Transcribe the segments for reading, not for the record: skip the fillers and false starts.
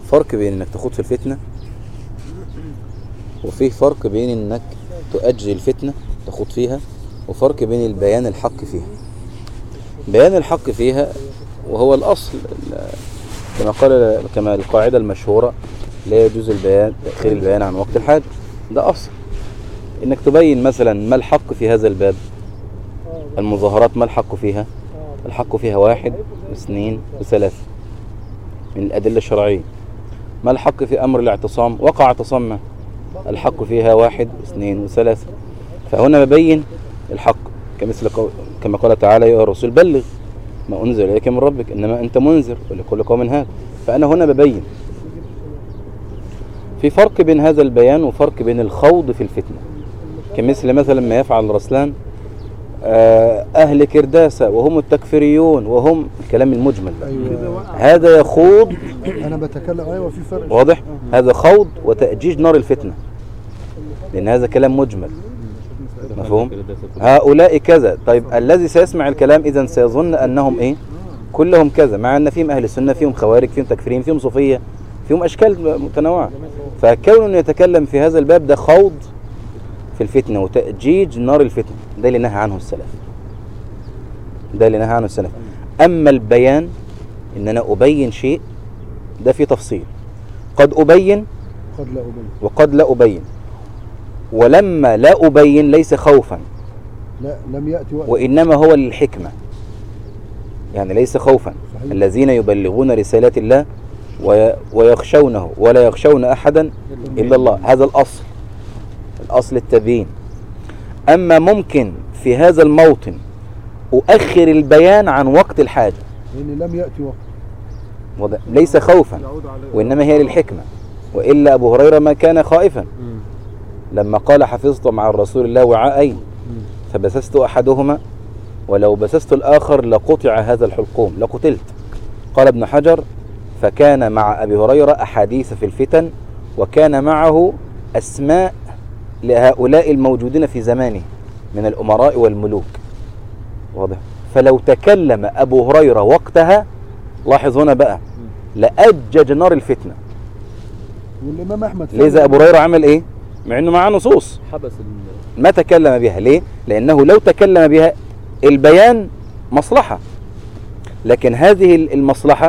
فرق بين انك تخوض في الفتنة، وفيه فرق بين انك تؤجل الفتنة تخوض فيها، وفرق بين البيان الحق فيها. بيان الحق فيها وهو الأصل، كما القاعدة المشهورة: لا يجوز البيان تأخير البيان عن وقت الحاجة. ده أصل، إنك تبين مثلا ما الحق في هذا الباب. المظاهرات ما الحق فيها؟ الحق فيها 1 و2 و3 من الأدلة الشرعية. ما الحق في أمر الاعتصام؟ وقع اعتصام، الحق فيها 1 و2 و3. فهنا ببين الحق، كما قال تعالى: يا أيها الرسول بلغ ما أنزل إليك من ربك إنما أنت منذر ولكل قوم هاد. فأنا هنا ببين. في فرق بين هذا البيان وفرق بين الخوض في الفتنة، كمثل مثلا ما يفعل رسلان أهل كرداسة وهم التكفيريون وهم الكلام المجمل. هذا يخوض. أنا بتكلم أيوة في فرق واضح. هذا خوض وتأجيج نار الفتنة، لأن هذا كلام مجمل. مفهوم؟ هؤلاء كذا. طيب الذي سيسمع الكلام إذن سيظن أنهم إيه؟ كلهم كذا، مع أن فيهم أهل السنة، فيهم خوارج، فيهم تكفيرين، فيهم صوفية، فيهم أشكال متنوعة. فكونه يتكلم في هذا الباب ده خوض في الفتنة وتأجيج نار الفتنة. ده اللي نهى عنه السلف. ده اللي نهى عنه السلف. أما البيان، إن أنا أبين شيء، ده في تفصيل. قد أبين وقد لا أبين. ولما لا أبين ليس خوفا، لا لم يأتي وقت، وإنما هو للحكمة. يعني ليس خوفا. صحيح. الذين يبلغون رسالات الله ويخشونه ولا يخشون أحدا إلا الله. هذا الأصل، الأصل التبيين. أما ممكن في هذا الموطن أؤخر البيان عن وقت الحاجة، لأن لم يأتي وقت، ليس خوفا وإنما هي للحكمة. وإلا أبو هريرة ما كان خائفا لما قال: حفظت مع الرسول الله وعاءين فبسست أحدهما ولو بسست الآخر لقطع هذا الحلقوم لقتلت. قال ابن حجر: فكان مع أبي هريرة أحاديث في الفتن، وكان معه أسماء لهؤلاء الموجودين في زمانه من الأمراء والملوك. واضح. فلو تكلم أبو هريرة وقتها، لاحظ هنا بقى، لأجج نار الفتنة. والإمام أحمد لذا أبو هريرة عمل إيه؟ مع أنه معاه نصوص حبس ما تكلم بها. ليه؟ لأنه لو تكلم بها البيان مصلحة، لكن هذه المصلحة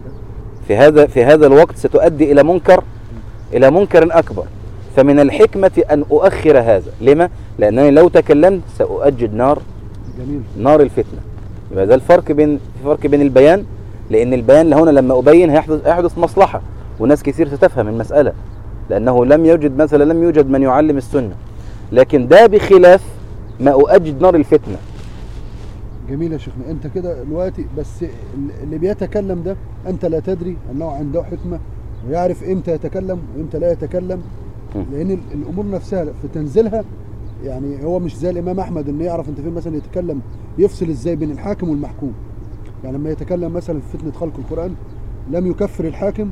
في هذا الوقت ستؤدي إلى منكر أكبر. فمن الحكمة أن أؤخر هذا. لما؟ لأنني لو تكلمت سأؤجج نار الفتنة. يبقى ده الفرق بين البيان، لأن البيان هنا لما أبين هيحدث مصلحة، وناس كثير ستفهم المسألة، لأنه لم يوجد من يعلم السنة. لكن ده بخلاف ما أؤجج نار الفتنة. جميل يا شيخنا. أنت كده دلوقتي بس اللي بيتكلم ده أنت لا تدري أنه عنده حكمة ويعرف إمتى يتكلم وإمتى لا يتكلم، لأن الأمور نفسها في تنزيلها يعني هو مش زي الإمام أحمد إنه يعرف أنت فين مثلا يتكلم، يفصل إزاي بين الحاكم والمحكوم. يعني لما يتكلم مثلا في فتنة خلق القرآن لم يكفر الحاكم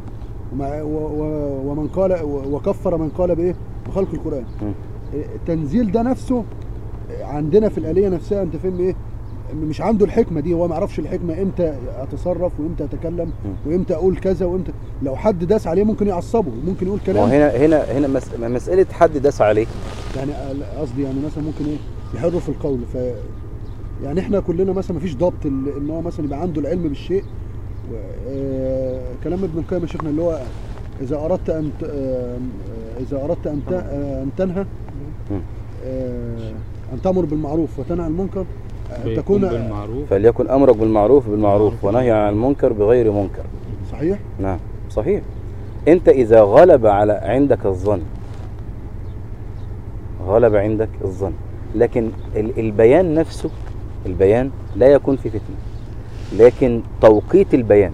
ومن قال وكفر من قال بإيه؟ بخلق القرآن. التنزيل ده نفسه عندنا في الآلية نفسها أنت فين إيه؟ مش عنده الحكمة دي. هو ما يعرفش الحكمة امتى اتصرف وامتى اتكلم وامتى اقول كذا وامتى. لو حد داس عليه ممكن يعصبه، ممكن يقول كلام. هنا مسألة حد داس عليه، يعني قصدي يعني مثلا ممكن ايه يحرف في القول. يعني احنا كلنا مثلا ما فيش ضبط ان هو مثلا يبقى عنده العلم بالشيء. كلام ابن القيم يا شيخنا اللي هو اذا اردت ان تنهى ان تأمر بالمعروف وتنهى عن المنكر تكون فليكن أمرك بالمعروف ونهي عن المنكر بغير منكر. صحيح؟ نعم صحيح. أنت إذا غلب عندك الظن، لكن البيان نفسه، البيان لا يكون في فتنة، لكن توقيت البيان.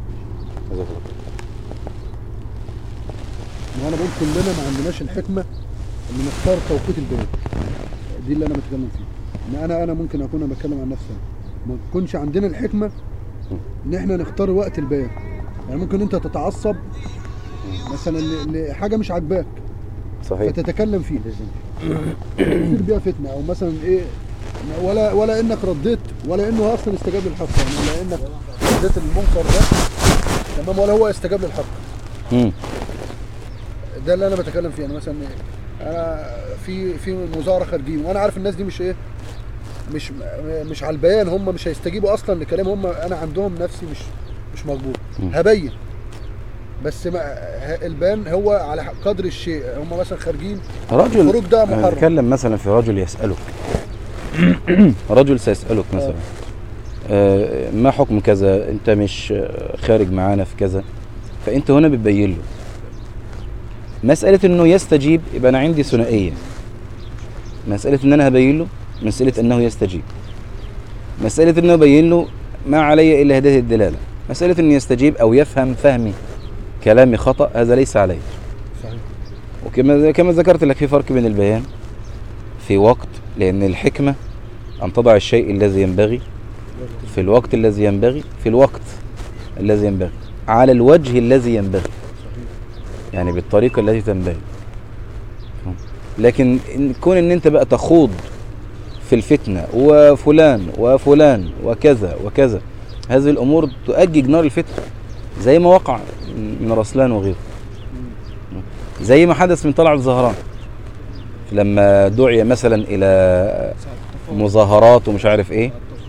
وأنا بقول كلنا ما عندناش الحكمة إن نختار توقيت البيان. دي اللي أنا بتكلم فيه. إن أنا ممكن أكون بتكلم عن نفسي، ما تكونش عندنا الحكمة إن إحنا نختار وقت البيان. يعني ممكن أنت تتعصب مثلا لحاجة مش عاجباك، صحيح، فتتكلم فيه تصير بيها فتنة، أو مثلا إيه ولا إنك رديت ولا إنه أصلا استجاب للحق، يعني ولا إنك رديت المنكر ده تمام ولا هو استجاب للحق. ده اللي انا بتكلم فيه. انا مثلا انا في مظاهره خارجين، وانا عارف الناس دي مش ايه، مش على البيان، هم مش هيستجيبوا اصلا لكلام، هم انا عندهم نفسي مش مقبول. هبين بس البيان هو على قدر الشيء. هم مثلا خارجين رجل، الخروج ده محرم. نتكلم مثلا في رجل يسألك رجل سيسألك مثلا ما حكم كذا، انت مش خارج معانا في كذا، فانت هنا بتبين له. مسألة انه يستجيب يبقى انا عندي ثنائية، مسألة ان انا هبين له، مسألة انه يستجيب. مسألة انه بين له ما علي الا هداية الدلالة. مسألة انه يستجيب او يفهم فهمي كلامي خطأ، هذا ليس عليه. صحيح. وكما ذكرت لك في فرق بين البيان في وقت، لان الحكمة ان تضع الشيء الذي ينبغي في الوقت الذي ينبغي، في الوقت الذي ينبغي، على الوجه الذي ينبغي، يعني بالطريقة التي تنبغي. لكن كون ان انت بقى تخوض في الفتنة وفلان وفلان وكذا وكذا، هذه الامور تؤجج نار الفتنة، زي ما وقع من رسلان وغيره، زي ما حدث من طلعت زهران لما دعي مثلا الى مظاهرات ومش عارف ايه،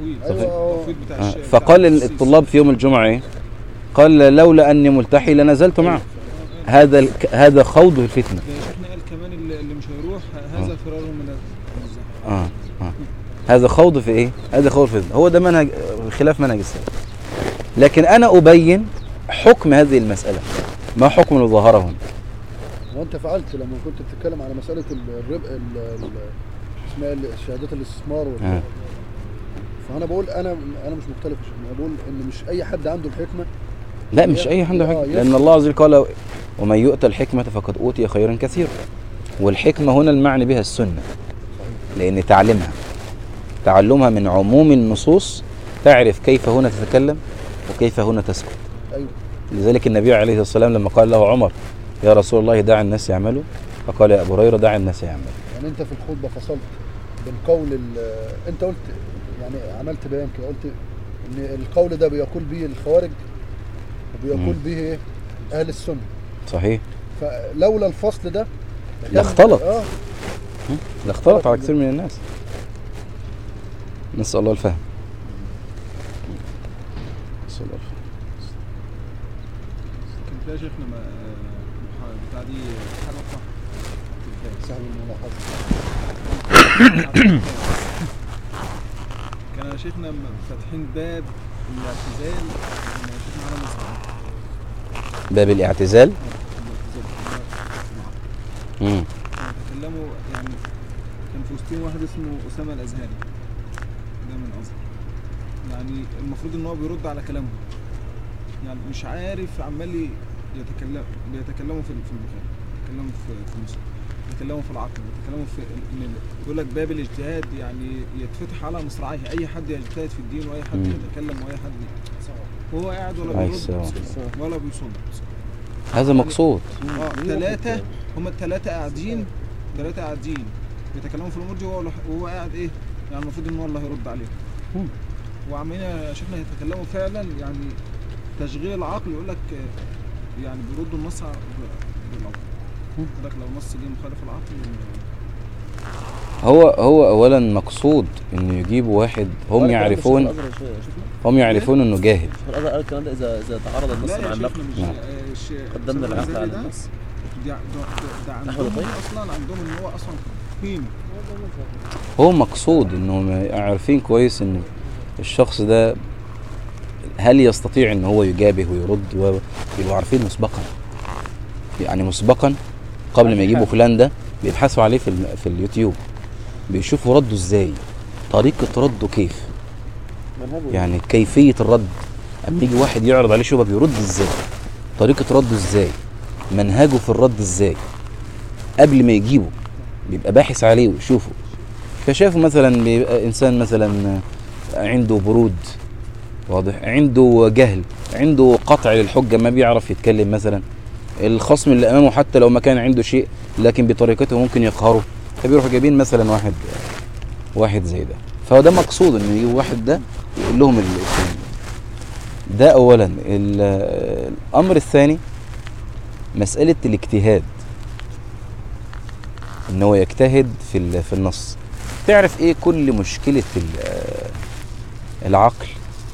فقال الطلاب في يوم الجمعة ايه؟ قال لولا اني ملتحي لنزلت معه. هذا خوض في الفتنة. شيخنا قال كمان اللي مش هيروح هذا فرار من الزحف. هذا خوض في ايه؟ هذا خوض في الفتنة. هو ده منهج خلاف منهج السلف. لكن انا ابين حكم هذه المسألة، ما حكم المظاهرة هنا. وانت فعلت لما كنت بتتكلم على مسألة الربا، اسمها شهادات الاستثمار فانا بقول انا مش مختلف. انا بقول ان مش اي حد عنده الحكمة. لا مش اي حد عنده حكمة، لان الله عز وجل قال ومن يؤتى الحكمة فقد اوتي خيرا كثيرا. والحكمة هنا المعني بها السنة، لان تعلمها من عموم النصوص، تعرف كيف هنا تتكلم وكيف هنا تسكت. أيوة. لذلك النبي عليه الصلاة والسلام لما قال له عمر يا رسول الله دع الناس يعملوا، فقال يا ابو هريرة دع الناس يعملوا. يعني انت في الخطبة فصلت بين قول انت قلت، يعني عملت بيان كده، قلت ان القول ده بيقول به الخوارج وبيقول به اهل السنة. صحيح. فلولا الفصل ده لاختلط. لاختلط على كثير من الناس. نسأل الله الفهم. نسأل الله الفهم. كان فيها شيخنا بتاع دي حاجة صح. سهل الملاحظة. كان شيخنا فاتحين باب الاعتزال. باب الاعتزال. تكلموا يعني كان في وسطهم واحد اسمه أسامة الأزهري، ده من أزهر، يعني المفروض ان هو بيرد على كلامهم، يعني مش عارف، عمال بيتكلموا في البخاري، بيتكلموا في مسلم، بيتكلموا في العقل، بيتكلموا في يقول لك باب الاجتهاد يعني يتفتح على مصراعيه، اي حد يجتهد في الدين واي حد يتكلم واي حد وهو قاعد ولا بيرد ولا بيصد. هذا مقصود. ثلاثة هم الثلاثة قاعدين بيتكلموا في الامور دي وهو قاعد ايه، يعني المفروض ان هو الله يرد عليهم. وعمالين يا شيخنا يتكلموا فعلا يعني تشغيل العقل، يقول لك يعني بيردوا النص بالعقل، يقول لك لو النص دي مخالف العقل. هو اولا مقصود انه يجيبوا واحد هم يعرفون انه جاهل. الأزهر قال الكلام ده اذا تعارض النص مع النقل قدمنا العقل على النص. ده عندهم اصلا ان هو اصلا قيمه. هو مقصود انهم عارفين كويس ان الشخص ده هل يستطيع ان هو يجابه ويرد، ويبقوا عارفين مسبقا، يعني مسبقا قبل ما يجيبوا فلان ده بيبحثوا عليه في اليوتيوب، بيشوفوا رده ازاي، طريقة رده كيف، يعني كيفية الرد. اما يجي واحد يعرض عليه شبهة بيرد ازاي، طريقة رده ازاي، منهجه في الرد ازاي، قبل ما يجيبه بيبقى باحث عليه ويشوفه. فشافوا مثلا بيبقى انسان مثلا عنده برود واضح، عنده جهل، عنده قطع للحجة، ما بيعرف يتكلم مثلا، الخصم اللي امامه حتى لو ما كان عنده شيء لكن بطريقته ممكن يقهره، فبيروحوا جايبين مثلا واحد زي ده. فهو ده مقصود انه يجيب واحد ده يقول لهم ده اولا. الامر الثاني مسألة الاجتهاد، ان هو يجتهد في النص. تعرف ايه كل مشكلة العقل؟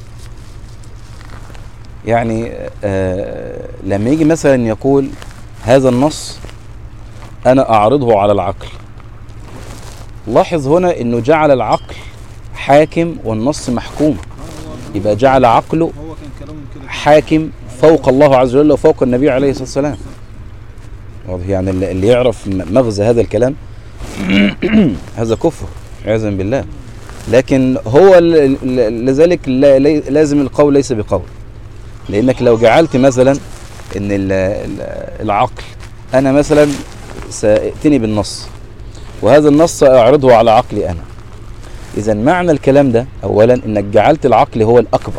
يعني لما يجي مثلا يقول هذا النص انا اعرضه على العقل، لاحظ هنا انه جعل العقل حاكم والنص محكوم، يبقى جعل عقله هو كان كلامه كده حاكم فوق الله عز وجل وفوق النبي عليه الصلاة والسلام. واضح؟ يعني اللي يعرف مغزى هذا الكلام هذا كفر عياذا بالله. لكن هو لذلك لازم القول ليس بقول، لانك لو جعلت مثلا ان العقل انا مثلا سأتني بالنص وهذا النص سأعرضه على عقلي انا، اذا معنى الكلام ده اولا انك جعلت العقل هو الاكبر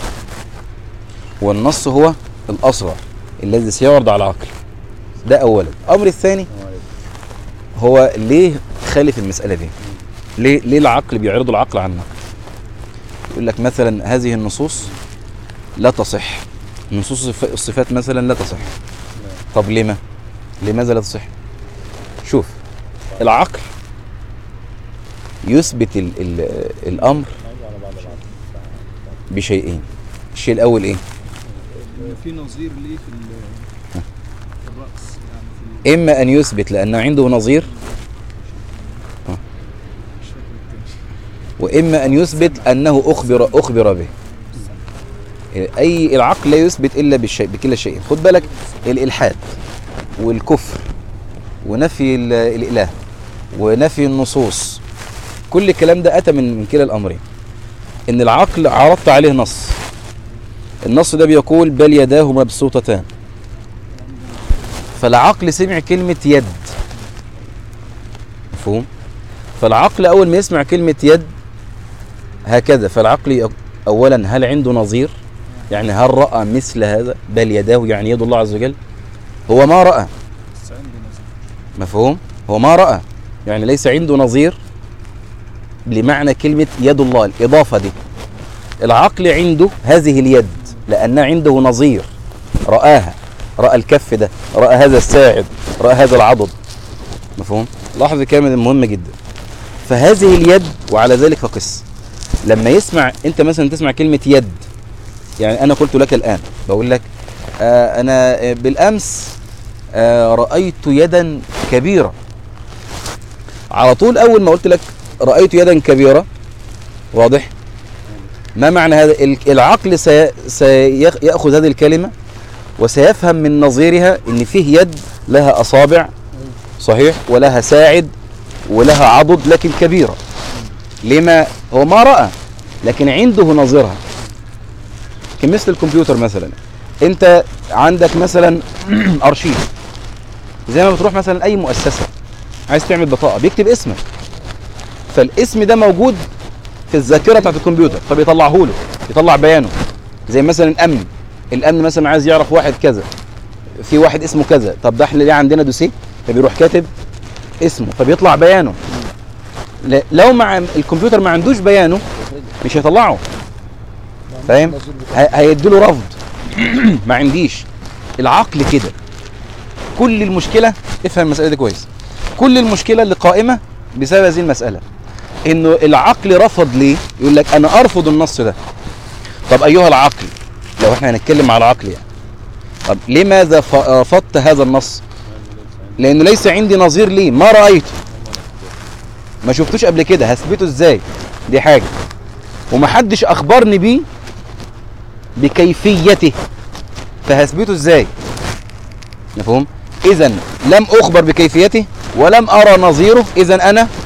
والنص هو الاصغر الذي سيعرض على العقل. ده اولا. الامر الثاني هو ليه خالف المسألة دي؟ ليه العقل بيعرض العقل عن النقل؟ يقول لك مثلا هذه النصوص لا تصح، نصوص الصفات مثلا لا تصح. طب لماذا لا تصح؟ شوف، العقل يثبت الامر بشيئين. الشيء الاول ايه؟ في نظير ليه في الرأس، يعني اما ان يثبت لانه عنده نظير، واما ان يثبت انه اخبر به. اي العقل لا يثبت الا بكلا الشيئين. خد بالك، الالحاد والكفر ونفي الاله ونفي النصوص، كل الكلام ده اتى من كلا الامرين. ان العقل عرضت عليه نص، النص ده بيقول بل يداه مبسوطتان، فالعقل سمع كلمة يد، مفهوم؟ فالعقل اول ما يسمع كلمة يد هكذا، فالعقل اولا هل عنده نظير؟ يعني هل رأى مثل هذا؟ بل يداه يعني يد الله عز وجل، هو ما رأى، مفهوم؟ هو ما رأى، يعني ليس عنده نظير لمعنى كلمة يد الله، الإضافة دي. العقل عنده هذه اليد لأن عنده نظير، رآها، رأى الكف ده، رأى هذا الساعد، رأى هذا العضد، مفهوم؟ لاحظ الكلمة مهمة جدا. فهذه اليد وعلى ذلك فقس. لما يسمع انت مثلا تسمع كلمة يد، يعني انا قلت لك الان بقول لك انا بالامس رأيت يدا كبيرة، على طول اول ما قلت لك رأيت يدا كبيرة، واضح؟ ما معنى هذا؟ العقل سيأخذ هذه الكلمة وسيفهم من نظيرها ان فيه يد لها اصابع، صحيح، ولها ساعد ولها عضد لكن كبيرة. لما هو ما رأى لكن عنده نظيرها. كمثل الكمبيوتر مثلا، انت عندك مثلا ارشيف، زي ما بتروح مثلا اي مؤسسة عايز تعمل بطاقة بيكتب اسمك، فالاسم ده موجود في الذاكرة بتاعت الكمبيوتر، فبيطلعه له، يطلع بيانه. زي مثلا الامن مثلا عايز يعرف واحد كذا، في واحد اسمه كذا، طب ده احنا ليه عندنا دوسيه، فبيروح كاتب اسمه فبيطلع بيانه. لو مع الكمبيوتر ما عندوش بيانه مش هيطلعه، فاهم؟ هيديله رفض. ما عنديش. العقل كده، كل المشكلة، افهم المسألة دي كويس، كل المشكلة اللي قائمة بسبب هذه المسألة، انه العقل رفض. ليه؟ يقول لك انا ارفض النص ده. طب ايها العقل، لو احنا هنتكلم على العقل يعني، طب لماذا رفضت هذا النص؟ لانه ليس عندي نظير ليه، ما رأيته، ما شفتوش قبل كده، هثبته ازاي؟ دي حاجة. ومحدش اخبرني بيه بكيفيته، فهثبته ازاي؟ مفهوم؟ اذا لم اخبر بكيفيته ولم ارى نظيره، اذا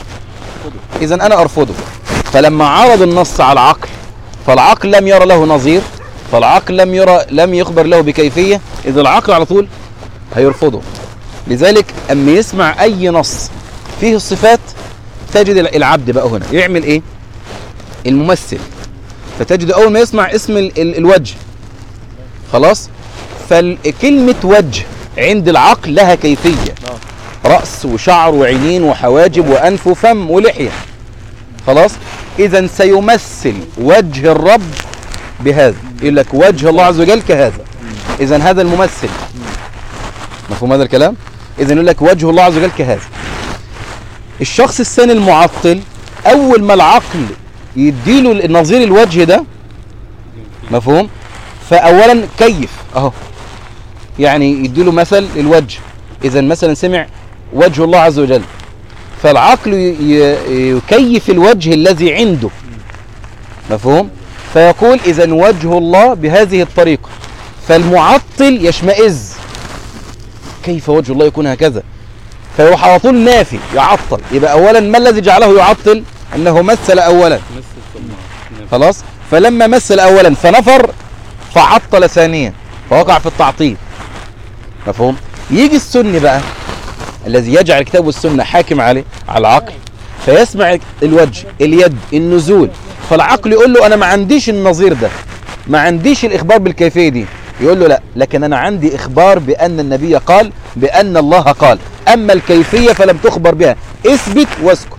انا ارفضه. فلما عرض النص على العقل، فالعقل لم يرى له نظير، فالعقل لم يخبر له بكيفية، اذا العقل على طول هيرفضه. لذلك اما يسمع اي نص فيه الصفات، تجد العبد بقى هنا يعمل ايه؟ الممثل. فتجد اول ما يسمع اسم الوجه، خلاص، فالكلمة وجه عند العقل لها كيفية، رأس وشعر وعينين وحواجب وأنف وفم ولحية، خلاص. إذا سيمثل وجه الرب بهذا، يقول لك وجه الله عز وجل كهذا، إذا هذا الممثل. مفهوم هذا الكلام؟ إذن يقول لك وجه الله عز وجل كهذا. الشخص الثاني المعطل أول ما العقل يديله نظير الوجه ده، مفهوم؟ فأولا كيف أهو، يعني يديله مثل الوجه. إذا مثلا سمع وجه الله عز وجل، فالعقل يكيف الوجه الذي عنده، مفهوم؟ فيقول إذا وجه الله بهذه الطريقة، فالمعطل يشمئز، كيف وجه الله يكون هكذا؟ فيروح على طول نافي يعطل. يبقى أولا ما الذي جعله يعطل؟ أنه مثل أولا، خلاص؟ فلما مثل أولا فنفر فعطل ثانيا فوقع في التعطيل، مفهوم؟ يجي السني بقى الذي يجعل الكتاب والسنة حاكم عليه على العقل، فيسمع الوجه اليد النزول، فالعقل يقول له أنا ما عنديش النظير ده، ما عنديش الإخبار بالكيفية دي، يقول له لا، لكن أنا عندي إخبار بأن النبي قال، بأن الله قال، أما الكيفية فلم تخبر بها، اثبت واسكت.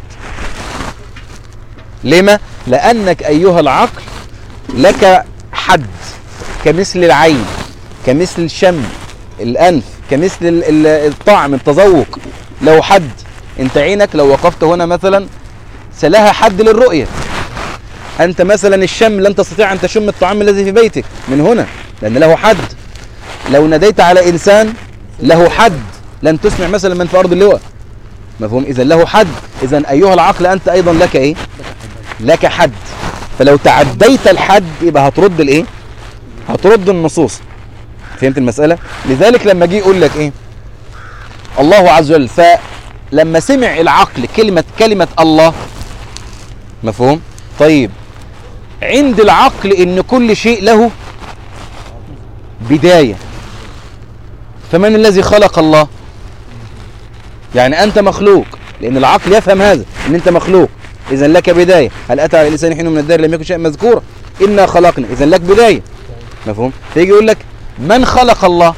لما؟ لأنك أيها العقل لك حد، كمثل العين، كمثل الشم، الأنف، كمثل الطعم، التذوق، لو حد. انت عينك لو وقفت هنا مثلا سلها حد للرؤية. أنت مثلا الشم لن تستطيع أن تشم الطعام الذي في بيتك من هنا لأن له حد. لو ناديت على إنسان له حد لن تسمع مثلا من في أرض اللواء، مفهوم؟ إذا له حد. إذا أيها العقل أنت أيضا لك إيه؟ لك حد. فلو تعديت الحد يبقى هترد الإيه؟ هترد النصوص. فهمت المسألة؟ لذلك لما جه يقول لك إيه؟ الله عز وجل، فلما سمع العقل كلمة الله، مفهوم؟ طيب عند العقل إن كل شيء له بداية، فمن الذي خلق الله؟ يعني أنت مخلوق، لأن العقل يفهم هذا إن أنت مخلوق، إذا لك بداية. هل أتى على الإنسان حين من الدهر لم يكن شيئا مذكورا؟ إنا خلقنا، إذا لك بداية، مفهوم؟ فيجي يقول لك من خلق الله؟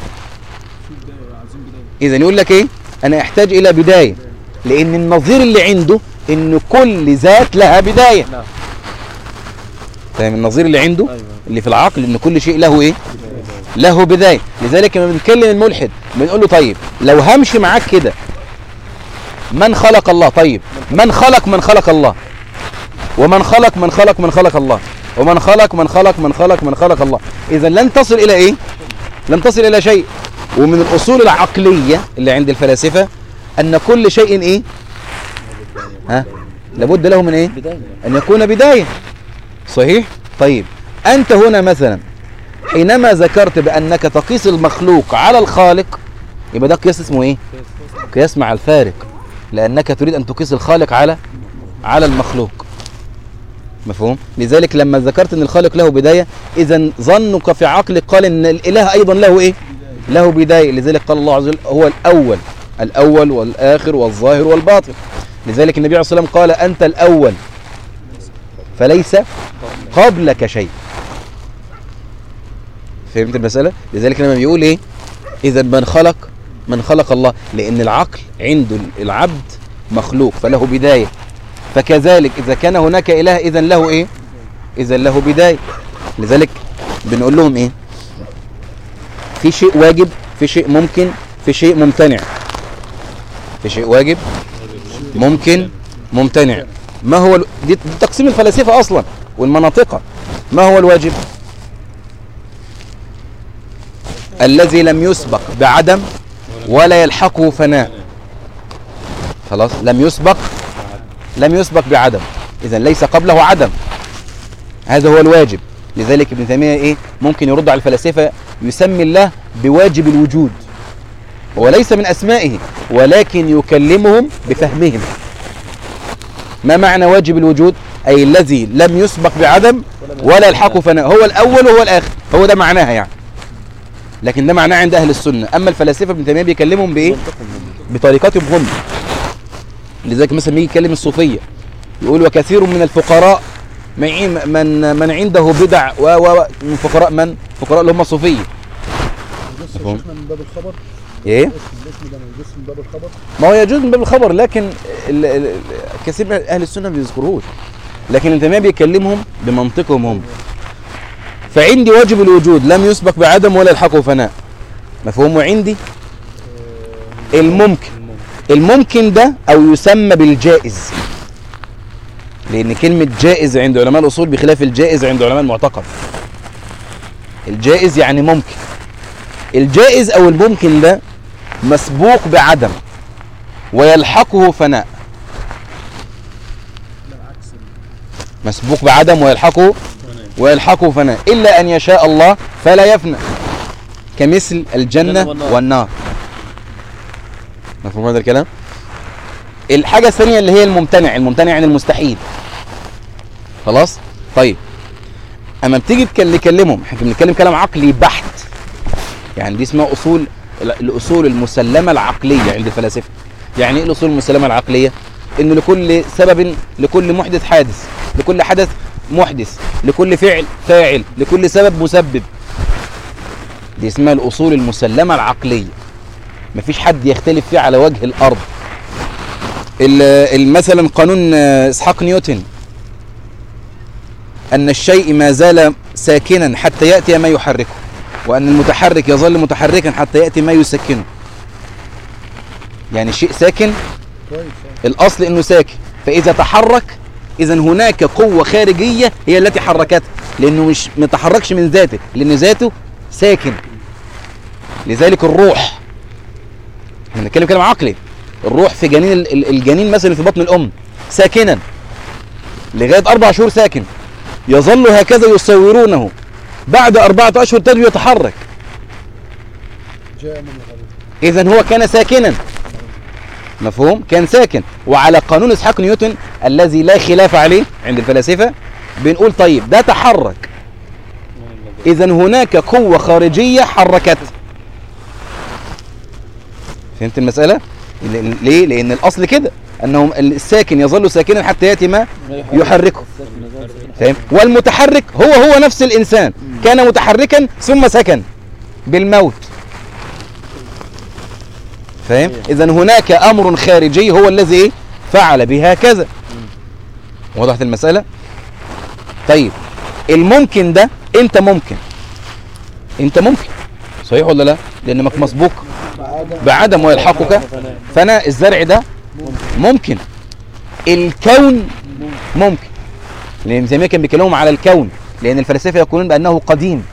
إذا يقول لك إيه؟ أنا أحتاج إلى بداية، لأن النظير اللي عنده إن كل ذات لها بداية. فاهم النظير اللي عنده اللي في العقل إن كل شيء له إيه؟ له بداية. لذلك لما بنتكلم الملحد بنقول له طيب لو همشي معاك كده، من خلق الله؟ طيب من خلق الله؟ ومن خلق الله؟ ومن خلق الله؟ إذا لن تصل إلى إيه؟ لن تصل إلى شيء. ومن الأصول العقلية اللي عند الفلاسفة أن كل شيء إيه؟ لابد له من إيه؟ أن يكون بداية. صحيح؟ طيب أنت هنا مثلا حينما ذكرت بأنك تقيس المخلوق على الخالق، يبقى ده قياس اسمه إيه؟ قياس مع الفارق، لأنك تريد أن تقيس الخالق على المخلوق، مفهوم؟ لذلك لما ذكرت أن الخالق له بداية، إذا ظنك في عقلك قال أن الإله أيضا له إيه؟ له بداية. لذلك قال الله عز وجل هو الأول والآخر والظاهر والباطن. لذلك النبي عليه الصلاة والسلام قال أنت الأول فليس قبلك شيء. فهمت المسألة؟ لذلك لما بيقول إيه؟ إذا من خلق الله، لأن العقل عنده العبد مخلوق فله بداية، فكذلك إذا كان هناك إله إذا له إيه؟ إذا له بداية. لذلك بنقول لهم إيه؟ في شيء واجب، في شيء ممكن، في شيء ممتنع. في شيء واجب، ممكن، ممتنع. ما هو دي تقسيم الفلاسفة أصلا والمناطق. ما هو الواجب؟ الذي لم يسبق بعدم ولا يلحقه فناء. خلاص، لم يسبق بعدم، إذا ليس قبله عدم، هذا هو الواجب. لذلك ابن تيمية إيه؟ ممكن يرد على الفلاسفة يسمي الله بواجب الوجود، هو ليس من أسمائه ولكن يكلمهم بفهمهم. ما معنى واجب الوجود؟ أي الذي لم يسبق بعدم ولا يلحقه فناء، هو الأول وهو الآخر، هو ده معناها يعني. لكن ده معناه عند أهل السنة. أما الفلاسفة ابن تيمية بيكلمهم بإيه؟ بطريقتهم هم. لذلك مثلا يجي يكلم الصوفية يقول وكثير من الفقراء من عنده بدع من فقراء من؟ فقراء اللي هم صوفية. من باب الخبر ايه؟ الاسم ده يجوز من باب الخبر؟ ما هو يجوز من باب الخبر، لكن كثير من أهل السنة ما بيذكروهوش، لكن ابن تيمية بيكلمهم بمنطقهم هم. فعندي واجب الوجود لم يسبق بعدم ولا يلحقه فناء، مفهوم؟ وعندي الممكن ده او يسمى بالجائز، لان كلمة جائز عند علماء الاصول بخلاف الجائز عند علماء المعتقد. الجائز يعني ممكن. الجائز او الممكن ده مسبوق بعدم ويلحقه فناء. مسبوق بعدم ويلحقه فناء، الا ان يشاء الله فلا يفنى، كمثل الجنة والنار. مفهوم هذا الكلام؟ الحاجة الثانية اللي هي الممتنع عن المستحيل. خلاص؟ طيب اما بتيجي نكلمهم، احنا بنتكلم كلام عقلي بحت، يعني دي اسمها الاصول المسلمة العقلية عند الفلاسفة. يعني ايه الاصول المسلمة العقلية؟ ان لكل سبب، لكل محدث حادث، لكل حدث محدث، لكل فعل فاعل، لكل سبب مسبب. دي اسمها الاصول المسلمة العقلية، مفيش حد يختلف فيها على وجه الارض. مثلا قانون اسحاق نيوتن، ان الشيء ما زال ساكنا حتى يأتي ما يحركه، وان المتحرك يظل متحركا حتى يأتي ما يسكنه. يعني الشيء ساكن، الاصل انه ساكن، فاذا تحرك اذا هناك قوة خارجية هي التي حركته، لانه مش متحركش من ذاته، لان ذاته ساكن. لذلك الروح، احنا بنتكلم كلام عقلي، الروح في جنين الجنين مثلا في بطن الام ساكنا لغاية 4 شهور ساكن، يظل هكذا يصورونه، بعد 4 أشهر تجد يتحرك. اذا هو كان ساكنا. مفهوم؟ كان ساكن. وعلى قانون اسحاق نيوتن الذي لا خلاف عليه عند الفلاسفة بنقول طيب ده تحرك، اذا هناك قوة خارجية حركته. فهمت المسألة؟ ليه؟ لان الاصل كده انه الساكن يظل ساكنا حتى يأتي ما يحركه. فاهم؟ والمتحرك هو نفس الانسان، كان متحركا ثم سكن بالموت. فاهم؟ اذا هناك امر خارجي هو الذي فعل بها كذا. وضحت المسألة؟ طيب الممكن ده انت ممكن صحيح ولا لا؟ لانك مسبوق بعدم ويلحقك فانا. الزرع ده ممكن. الكون ممكن، لان زي ما كان بيكلمهم على الكون، لان الفلاسفه يقولون بانه قديم.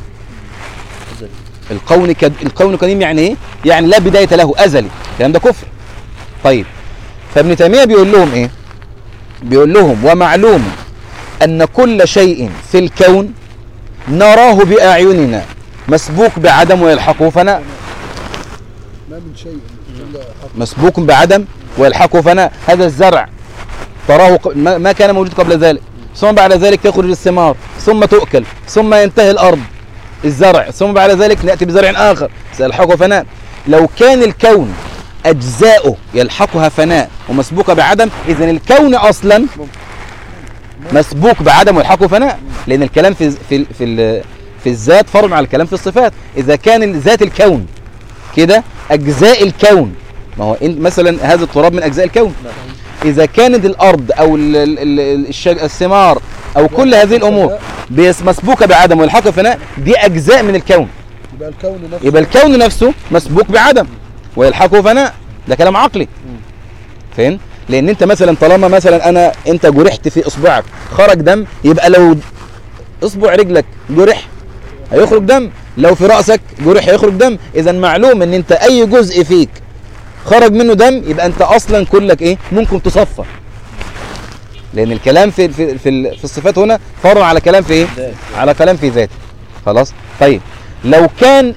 الكون قديم يعني ايه؟ يعني لا بدايه له، ازلي. الكلام ده كفر. طيب فابن تيميه بيقول لهم ايه؟ بيقول لهم ومعلوم ان كل شيء في الكون نراه باعيننا مسبوق بعدم ويلحقه فناء. ما من شيء مسبوق بعدم ويلحقه فناء. هذا الزرع تراه ما كان موجود قبل ذلك، ثم بعد ذلك تخرج الثمار، ثم تؤكل، ثم ينتهي الأرض الزرع، ثم بعد ذلك نأتي بزرع آخر سيلحقه فناء. لو كان الكون أجزاؤه يلحقها فناء ومسبوقة بعدم، إذن الكون أصلا مسبوق بعدم ويلحقه فناء، لأن الكلام في الذات فرع على الكلام في الصفات. إذا كان ذات الكون كده أجزاء الكون، ما هو مثلا هذا التراب من أجزاء الكون، إذا كانت الأرض أو الثمار أو كل هذه الأمور مسبوقة بعدم ويلحقها فناء، دي أجزاء من الكون، يبقى الكون نفسه مسبوق بعدم ويلحقه فناء. ده كلام عقلي. فين؟ لأن أنت مثلا طالما مثلا أنت جرحت في إصبعك خرج دم، يبقى لو إصبع رجلك جرح هيخرج دم، لو في رأسك جرح هيخرج دم. إذا معلوم أن أنت أي جزء فيك خرج منه دم يبقى أنت أصلا كلك ممكن تصفى، لأن الكلام في الصفات هنا فرع على كلام في على كلام في ذاته. خلاص؟ طيب لو كان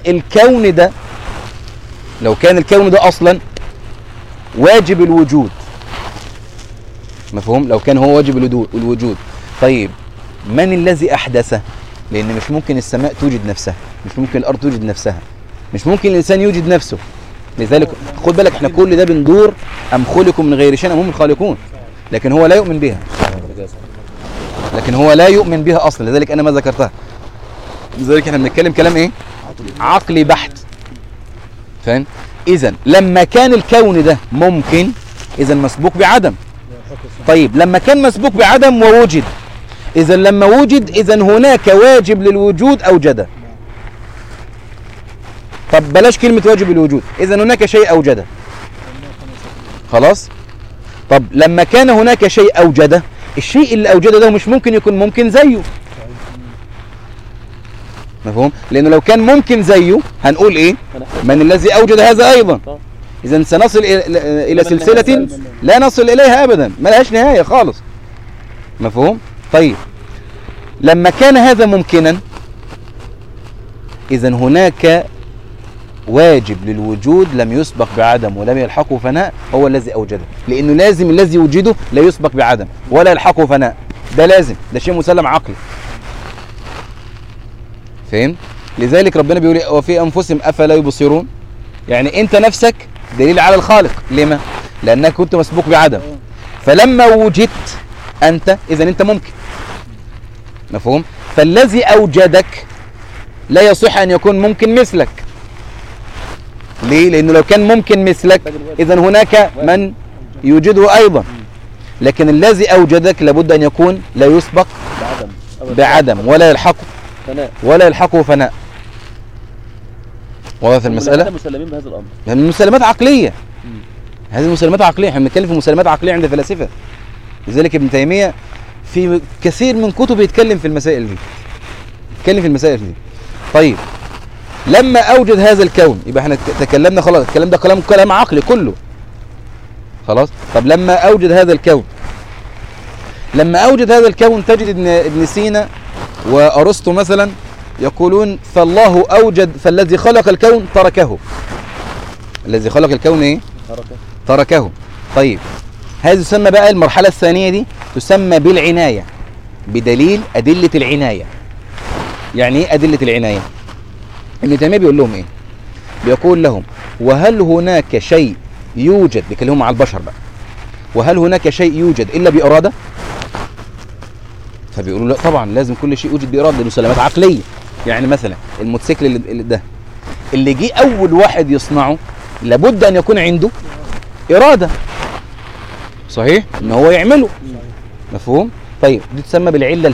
الكون ده أصلا واجب الوجود، مفهوم؟ لو كان هو واجب الوجود، طيب من الذي أحدثه؟ لأن مش ممكن السماء توجد نفسها، مش ممكن الأرض توجد نفسها، مش ممكن الإنسان يوجد نفسه. لذلك خد بالك احنا كل ده بندور أم خلقوا من غير شيء أم هم الخالقون، لكن هو لا يؤمن بها، أصلا. لذلك أنا ما ذكرتها. لذلك احنا بنتكلم كلام عقلي بحت. فاهم؟ إذن لما كان الكون ده ممكن، إذن مسبوق بعدم. طيب لما كان مسبوق بعدم ووجد، إذن لما وجد إذن هناك واجب للوجود أوجده. طب بلاش كلمة واجب الوجود، إذن هناك شيء أوجده. خلاص. طب لما كان هناك شيء أوجده، الشيء اللي أوجده ده مش ممكن يكون ممكن زيه، مفهوم؟ لأنه لو كان ممكن زيه هنقول إيه؟ من الذي أوجد هذا أيضا. إذن سنصل إلى سلسلة لا نصل إليها أبدا، ما لهاش نهاية خالص، مفهوم؟ طيب لما كان هذا ممكنا، إذن هناك واجب للوجود لم يسبق بعدم ولم يلحقه فناء، هو الذي أوجده، لأنه لازم الذي يوجده لا يسبق بعدم ولا يلحقه فناء، ده لازم، ده شيء مسلم عقلي، فهم؟ لذلك ربنا بيقول وفي أنفسهم أفلا يبصرون، يعني أنت نفسك دليل على الخالق. لما؟ لأنك كنت مسبوق بعدم، فلما وجدت أنت إذن أنت ممكن، مفهوم؟ فالذي أوجدك لا يصح أن يكون ممكن مثلك. ليه؟ لأنه لو كان ممكن مثلك إذن هناك من يوجده أيضا، لكن الذي أوجدك لابد أن يكون لا يسبق بعدم ولا يلحقه فناء. واضح المسألة؟ مسلمين بهذا الأمر. من مسلمات عقلية. هذه مسلمات عقلية، احنا بنتكلم في مسلمات عقلية عند الفلاسفة. لذلك ابن تيمية في كثير من كتبه يتكلم في المسائل دي. طيب لما أوجد هذا الكون، يبقى احنا تكلمنا خلاص، الكلام ده كلام عقلي كله. خلاص. طب لما أوجد هذا الكون، تجد ابن سينا وأرسطو مثلا يقولون فالله أوجد، فالذي خلق الكون تركه. الذي خلق الكون ايه؟ تركه. طيب هذه تسمى بقى المرحلة الثانية دي تسمى بالعناية، بدليل أدلة العناية. يعني ايه أدلة العناية؟ ابن تيمية بيقول لهم ايه؟ بيقول لهم وهل هناك شيء يوجد، بيكلمهم على البشر بقى، وهل هناك شيء يوجد إلا بإرادة؟ فبيقولوا لا طبعا لازم كل شيء يوجد بإرادة، دي مسلمات عقلية. يعني مثلا الموتوسيكل اللي جه أول واحد يصنعه لابد أن يكون عنده إرادة، صحيح؟ إن هو يعمله، مفهوم؟ طيب دي تسمى بالعلة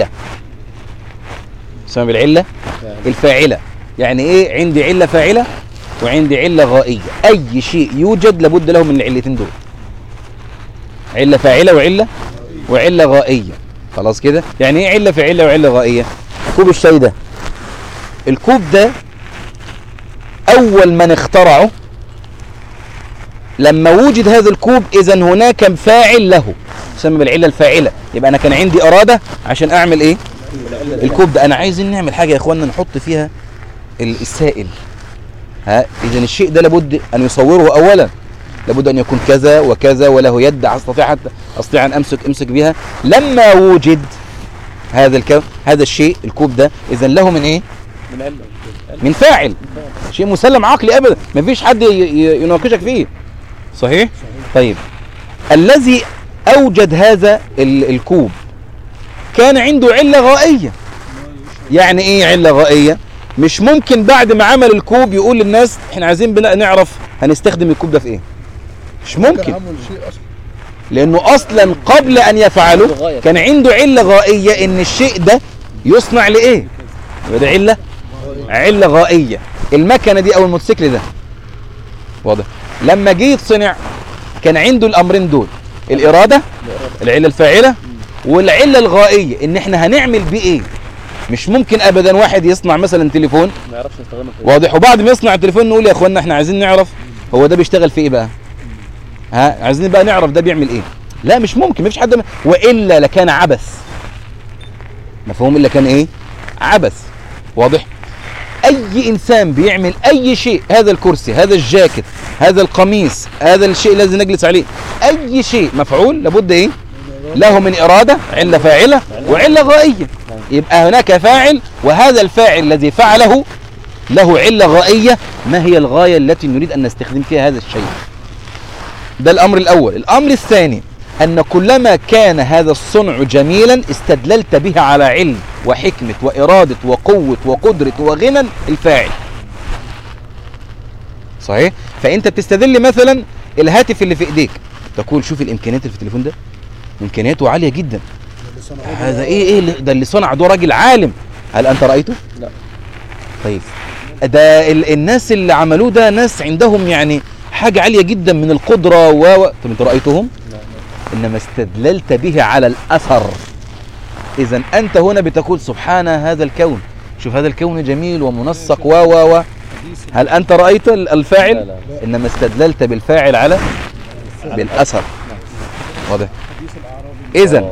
الفاعلة. يعني إيه؟ عندي علة فاعلة وعندي علة غائية. أي شيء يوجد لابد له من العلتين دول، علة فاعلة وعلة غائية. خلاص كده؟ يعني ايه علة فاعلة وعلة غائية؟ كوب الشاي ده، الكوب ده أول من اخترعه لما وجد هذا الكوب إذن هناك فاعل له، يسمى بالعلة الفاعلة. يبقى أنا كان عندي إرادة عشان أعمل إيه؟ الكوب ده. أنا عايزين نعمل حاجة يا إخواننا نحط فيها السائل، إذن الشيء ده لابد أن يصوره أولا، لابد أن يكون كذا وكذا وله يد أستطيع أن أمسك بها. لما وجد هذا الكوب، هذا الشيء الكوب ده، إذن له من إيه؟ من فاعل، شيء مسلم عقلي أبدا، ما فيش حد يناقشك فيه، صحيح؟ طيب الذي أوجد هذا الكوب كان عنده علة غائية. يعني إيه علة غائية؟ مش ممكن بعد ما عمل الكوب يقول للناس احنا عايزين نعرف هنستخدم الكوب ده في ايه، مش ممكن، لانه اصلا قبل ان يفعله كان عنده علة غائية ان الشيء ده يصنع لايه، وده علة غائية. المكنة دي او الموتوسيكل ده، واضح؟ لما جه يتصنع كان عنده الامرين دول، الارادة العلة الفاعلة والعلة الغائية ان احنا هنعمل بيه ايه. مش ممكن ابدا واحد يصنع مثلا تليفون ما يعرفش يستخدمه، واضح، وبعد ما يصنع التليفون نقول يا اخوانا احنا عايزين نعرف هو ده بيشتغل في ايه بقى، عايزين بقى نعرف ده بيعمل ايه. لا مش ممكن، مفيش حد والا لكان عبث، مفهوم؟ الا كان ايه؟ عبث، واضح؟ اي انسان بيعمل اي شيء، هذا الكرسي، هذا الجاكيت، هذا القميص، هذا الشيء الذي نجلس عليه، اي شيء مفعول لابد ايه؟ له من إرادة، علة فاعلة وعلة غائية. يبقى هناك فاعل، وهذا الفاعل الذي فعله له علة غائية. ما هي الغاية التي نريد أن نستخدم فيها هذا الشيء؟ ده الأمر الأول. الأمر الثاني أن كلما كان هذا الصنع جميلا استدللت به على علم وحكمة وإرادة وقوة وقدرة وغنى الفاعل، صحيح؟ فأنت بتستدل مثلا الهاتف اللي في إيديك، تقول شوف الإمكانيات اللي في التليفون ده، إمكانياته عالية جدا، هذا إيه ده اللي صنع، ده راجل عالم، هل أنت رأيته؟ لا. طيب ده الناس اللي عملوه ده ناس عندهم يعني حاجة عالية جدا من القدرة طب انت رأيتهم؟ إنما استدللت به على الأثر. إذن أنت هنا بتقول سبحان هذا الكون، شوف هذا الكون جميل ومنسق هل أنت رأيت الفاعل؟ لا. إنما استدللت بالفاعل على بالأثر. واضح؟ إذن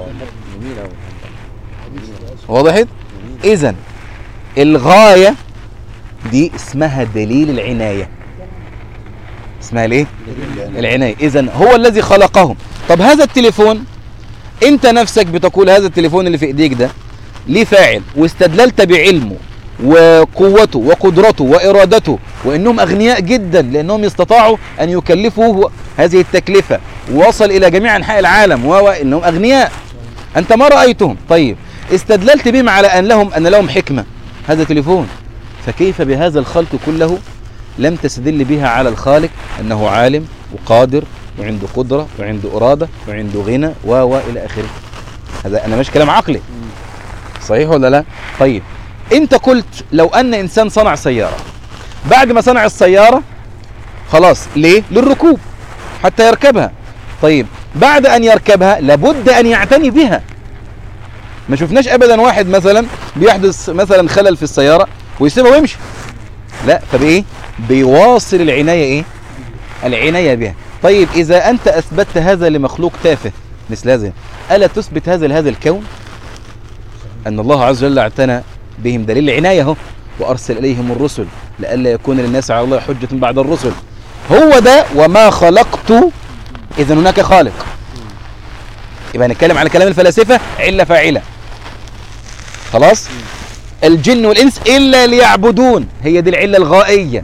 وضحت؟ إذن الغاية دي اسمها دليل العناية. اسمها ليه؟ العناية. إذن هو الذي خلقهم. طب هذا التليفون انت نفسك بتقول هذا التليفون اللي في ايديك ده ليه فاعل، واستدللت بعلمه وقوته وقدرته وارادته وانهم اغنياء جدا لانهم استطاعوا ان يكلفوا هذه التكلفة ووصل الى جميع انحاء العالم وانهم اغنياء. انت ما رأيتهم. طيب استدللت بهم على ان لهم حكمة، هذا تليفون. فكيف بهذا الخلق كله لم تستدل بها على الخالق انه عالم وقادر وعنده قدرة وعنده إرادة وعنده غنى إلى آخره؟ هذا أنا مش كلام عقلي، صحيح ولا لا؟ طيب أنت قلت لو أن إنسان صنع سيارة، بعد ما صنع السيارة خلاص ليه؟ للركوب حتى يركبها. طيب بعد أن يركبها لابد أن يعتني بها. ما شفناش أبدا واحد مثلا بيحدث مثلا خلل في السيارة ويسيبها ويمشي، لا. فبإيه؟ بيواصل العناية إيه؟ العناية بها. طيب إذا أنت أثبتت هذا لمخلوق تافه مثل هذا، ألا تثبت هذا لهذا الكون؟ أن الله عز وجل اعتنى بهم، دليل العناية هو، وأرسل إليهم الرسل لئلا يكون للناس على الله حجة بعد الرسل. هو ده وما خلقت. إذن هناك خالق. يبقى نتكلم على كلام الفلاسفة علة فاعلة. خلاص؟ الجن والإنس إلا ليعبدون، هي دي العلة الغائية.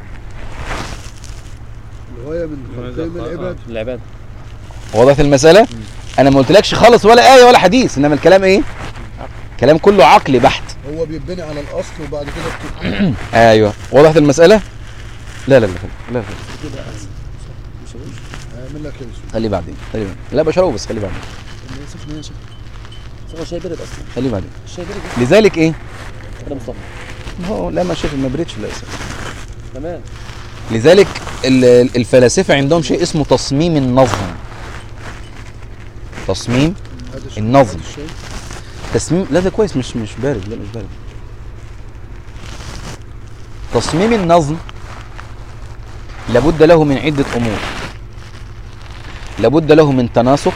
من العباد. وضعت المسألة؟ أنا ما قلتلكش خالص ولا آية ولا حديث، إنما الكلام إيه؟ كلام كله عقلي بحت. هو بيبني على الأصل وبعد كده أيوه. وضعت المسألة؟ لا هعمل لك خليه بعدين. لا بشربه بس خليه بعدين. الشاي برد أصلا. خليه بعدين. الشاي برد. لذلك إيه؟ هذا مصطفى. هو لا ما شاف ما بريتش لا. تمام. لذلك الفلاسفة عندهم شيء اسمه تصميم النظم. تصميم النظم. تصميم لا ده كويس مش بارد. لا مش بارد. تصميم النظم لابد له من عدة أمور. لابد له من تناسق،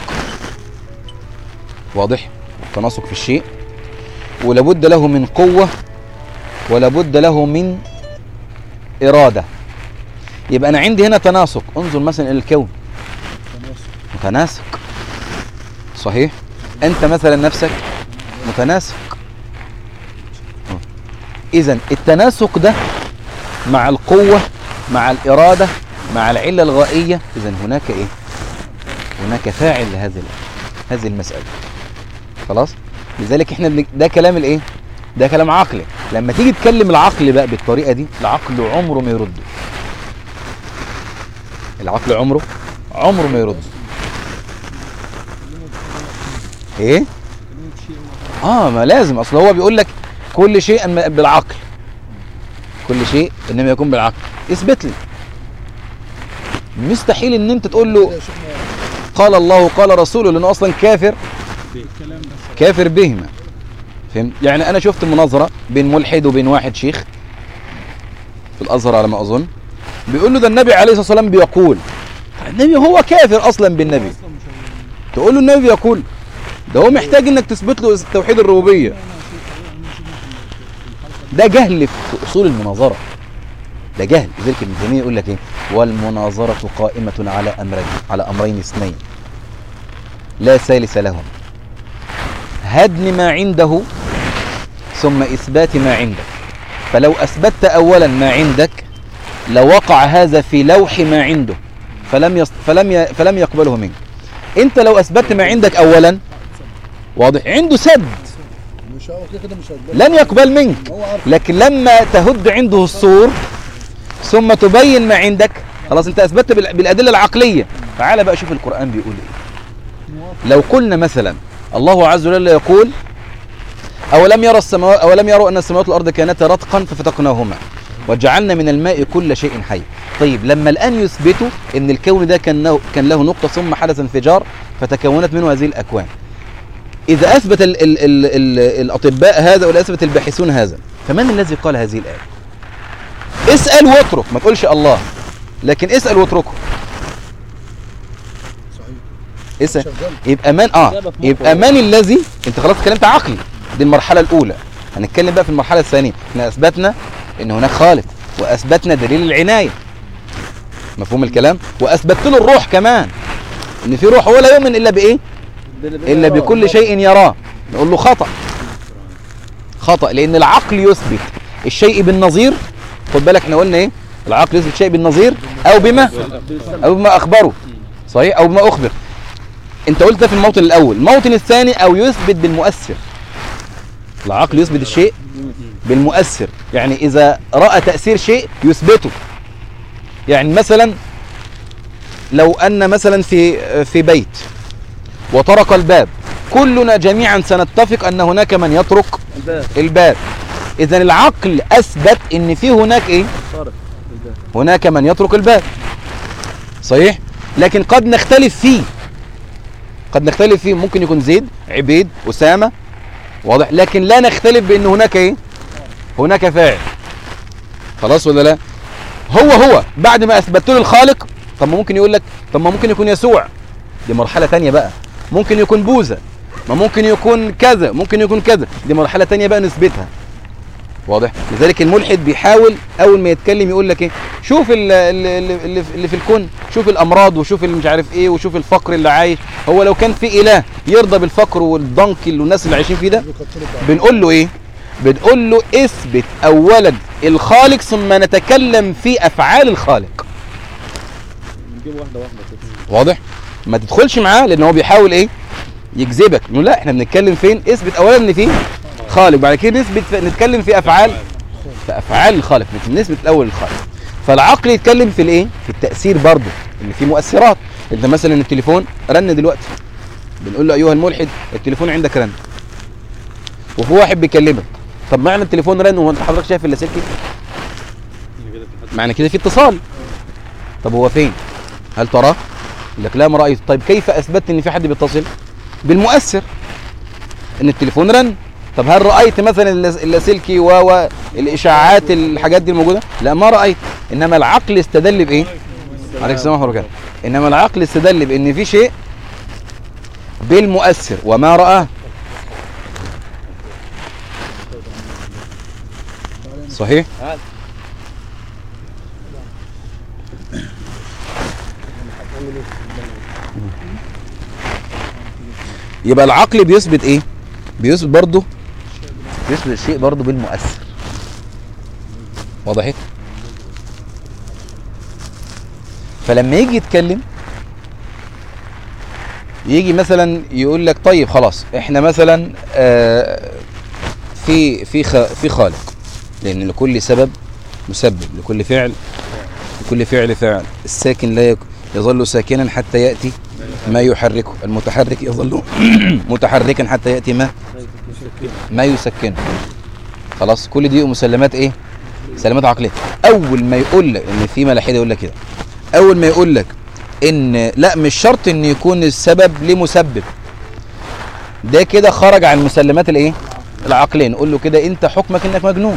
واضح؟ تناسق في الشيء. ولابد له من قوة، ولابد له من إرادة. يبقى أنا عندي هنا تناسق. انظر مثلا إلى الكون متناسق، صحيح؟ أنت مثلا نفسك متناسق. إذن التناسق ده مع القوة مع الإرادة مع العلة الغائية، إذن هناك إيه؟ هناك فاعل هذه المسألة. خلاص؟ لذلك إحنا ده كلام الإيه؟ ده كلام عقلي. لما تيجي تكلم العقل بقى بالطريقة دي، العقل عمره ما يرده. العقل عمره ما يرد. ايه؟ ما لازم. اصل هو بيقول لك كل شيء بالعقل، كل شيء انما يكون بالعقل. اثبت لي. مستحيل ان انت تقول له قال الله وقال رسوله، لانه اصلا كافر بهما. فهمت؟ يعني انا شفت مناظره بين ملحد وبين واحد شيخ في الازهر على ما اظن، بيقول له ده النبي عليه الصلاه والسلام بيقول. النبي هو كافر اصلا بالنبي، تقول له النبي بيقول؟ ده هو محتاج انك تثبت له توحيد الربوبيه. ده جهل في اصول المناظره، ده جهل. لذلك ابن تيميه يقول لك ايه؟ والمناظره قائمه على امرين اثنين لا ثالث لهم: هدم ما عنده ثم اثبات ما عندك. فلو اثبتت اولا ما عندك لوقع هذا في لوح ما عنده فلم يقبله منك. انت لو اثبتت ما عندك اولا، واضح، عنده سد لن يقبل منك. لكن لما تهد عنده الصور ثم تبين ما عندك، خلاص انت اثبتت بالادله العقليه. تعال بقى شوف القران بيقول ايه. لو قلنا مثلا الله عز وجل يقول: اولم يروا ان السماوات والارض كانتا رتقا ففتقناهما وجعلنا من الماء كل شيء حي. طيب لما الآن يثبتوا ان الكون ده كان له نقطة ثم حدث انفجار فتكونت منه هذه الأكوان، إذا أثبت الأطباء هذا ولا أثبت الباحثون هذا، فمن الذي قال هذه الآية؟ اسأل واترك، ما تقولش الله، لكن اسأل واتركه. اسأل. يبقى من الذي، انت خلاص اتكلمت عقلي، دي المرحلة الأولى. هنتكلم بقى في المرحلة الثانية. احنا أثبتنا ان هناك خالق، وأثبتنا دليل العناية، مفهوم الكلام، وأثبت له الروح كمان، ان في روح ولا يؤمن إلا بإيه؟ إلا بكل شيء يراه. نقول له خطأ، لأن العقل يثبت الشيء بالنظير. خد بالك احنا قلنا ايه؟ العقل يثبت الشيء بالنظير أو بما أخبره، صحيح، أو بما أخبر. انت قلت ده في الموطن الأول. الموطن الثاني أو يثبت بالمؤثر. العقل يثبت الشيء بالمؤثر، يعني إذا رأى تأثير شيء يثبته. يعني مثلا لو أن مثلا في بيت وطرق الباب، كلنا جميعا سنتفق أن هناك من يطرق الباب. إذن العقل أثبت أن في هناك إيه؟ هناك من يطرق الباب، صحيح؟ لكن قد نختلف فيه، ممكن يكون زيد، عبيد، أسامة، واضح، لكن لا نختلف بأن هناك إيه؟ هناك فاعل. خلاص ولا لا؟ هو بعد ما أثبت له الخالق، طب ما ممكن يقول لك طب ما ممكن يكون يسوع، دي مرحلة تانية بقى. ممكن يكون بوذا، ما ممكن يكون كذا، ممكن يكون كذا، دي مرحلة تانية بقى نثبتها، واضح. لذلك الملحد بيحاول أول ما يتكلم يقول لك إيه؟ شوف اللي في الكون، شوف الأمراض، وشوف اللي مش عارف إيه، وشوف الفقر اللي عايش. هو لو كان في إله يرضى بالفقر والضنك اللي الناس اللي عايشين فيه ده، بنقول له إيه؟ بنقول له اثبت أولا الخالق ثم نتكلم في أفعال الخالق. نجيب واحدة واضح؟ ما تدخلش معاه، لأن هو بيحاول إيه؟ يجذبك. نقول لا، إحنا بنتكلم فين؟ اثبت أولا إن في خالق، بعد كده نتكلم في أفعال الخالق، نثبت الأول الخالق. فالعقل يتكلم في الإيه؟ في التأثير برضه، إن في مؤثرات. أنت مثلا التليفون رن دلوقتي، بنقول له أيها الملحد التليفون عندك رن، وفي واحد بيكلمك. طب معنى التليفون رن وانت حضرتك شايف اللاسلكي؟ معنى كده في اتصال. طب هو فين؟ هل تراه؟ يقول لك لا ما رأيت. طيب كيف أثبتت إن في حد بيتصل؟ بالمؤثر، إن التليفون رن. طب هل رأيت مثلا اللاسلكي والإشاعات الحاجات دي الموجودة؟ لا ما رأيت. إنما العقل استدل بإيه؟ عليك السلام ورحمة الله. إنما العقل استدل بإن في شيء بالمؤثر وما رآه، صحيح؟ يبقى العقل بيثبت ايه؟ بيثبت برضه، بيثبت الشيء برضه بالمؤثر، وضحت؟ فلما يجي يتكلم يجي مثلا يقول لك طيب خلاص احنا مثلا في خالق، لان لكل سبب مسبب، لكل فعل فاعل. الساكن لا يظل ساكنا حتى يأتي ما يحركه، المتحرك يظل متحركا حتى يأتي ما يسكنه. خلاص كل دي مسلمات ايه؟ مسلمات عقلية. اول ما يقول لك ان في ملاحدة يقول لك كده، اول ما يقول لك ان لا مش شرط ان يكون السبب لمسبب، ده كده خرج عن مسلمات الايه؟ العقلية. نقول له كده انت حكمك انك مجنون.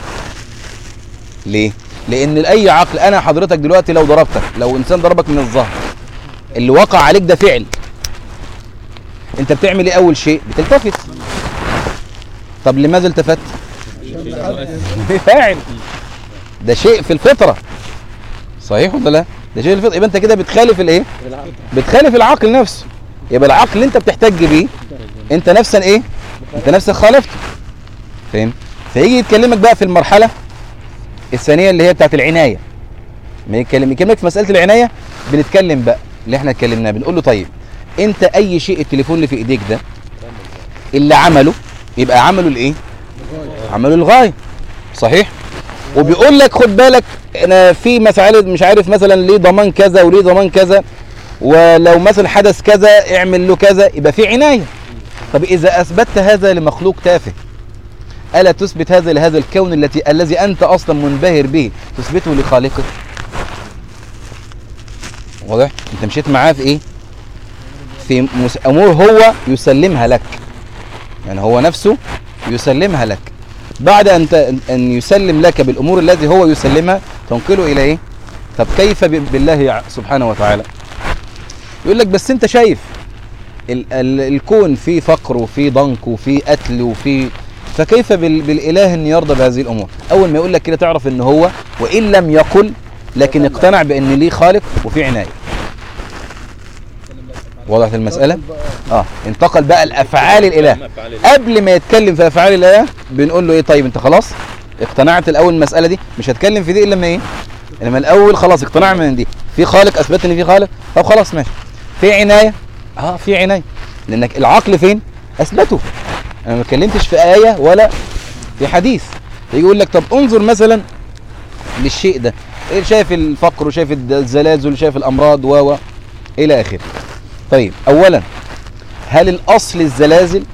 ليه؟ لان اي عقل، انا حضرتك دلوقتي لو ضربتك، لو انسان ضربك من الظهر، اللي وقع عليك ده فعل، انت بتعمل ايه؟ اول شيء بتلتفت. طب لماذا التفت؟ فاعل، ده شيء في الفطرة، صحيح ولا لا؟ ده شيء في الفطرة. يبقى انت كده بتخالف الايه؟ بتخالف العقل نفسه. يبقى العقل اللي انت بتحتج بيه انت نفسا ايه؟ انت نفسك خالفته. فاهم؟ فيجي يتكلمك بقى في المرحلة الثانية اللي هي بتاعت العناية. ما يكلمك في مسألة العناية، بنتكلم بقى اللي احنا اتكلمناه. بنقول له طيب انت اي شيء التليفون اللي في ايديك ده اللي عمله، يبقى عمله الايه؟ عمله الغاية، صحيح؟ وبيقول لك خد بالك انا في مسألة مش عارف مثلا ليه ضمان كذا وليه ضمان كذا، ولو مثلا حدث كذا اعمل له كذا، يبقى في عناية. طب اذا اثبتت هذا لمخلوق تافه، ألا تثبت هذا لهذا الكون الذي أنت أصلا منبهر به تثبته لخالقك؟ واضح؟ أنت مشيت معاه في إيه؟ في أمور هو يسلمها لك، يعني هو نفسه يسلمها لك. بعد أن يسلم لك بالأمور التي هو يسلمها تنقله إلى إيه؟ طب كيف بالله سبحانه وتعالى؟ يقول لك بس أنت شايف الكون فيه فقر وفيه ضنك وفيه قتل فكيف بالإله أن يرضى بهذه الأمور؟ أول ما يقول لك كده تعرف أن هو وإن لم يقل لكن اقتنع بأن ليه خالق وفي عناية. وضحت المسألة؟ انتقل بقى الأفعال الإله. قبل ما يتكلم في أفعال الإله بنقول له إيه؟ طيب أنت خلاص اقتنعت الأول المسألة دي، مش هتكلم في دي إلا لما إيه؟ لما الأول خلاص اقتنع من دي في خالق، أثبت إن في خالق، طب خلاص ماشي. في عناية؟ في عناية، لأنك العقل فين؟ أثبته. أنا ما اتكلمتش في آية ولا في حديث. يجي يقول لك طب انظر مثلا للشيء ده، شايف الفقر وشايف الزلازل وشايف الأمراض إلى آخره. طيب أولا هل الأصل الزلازل؟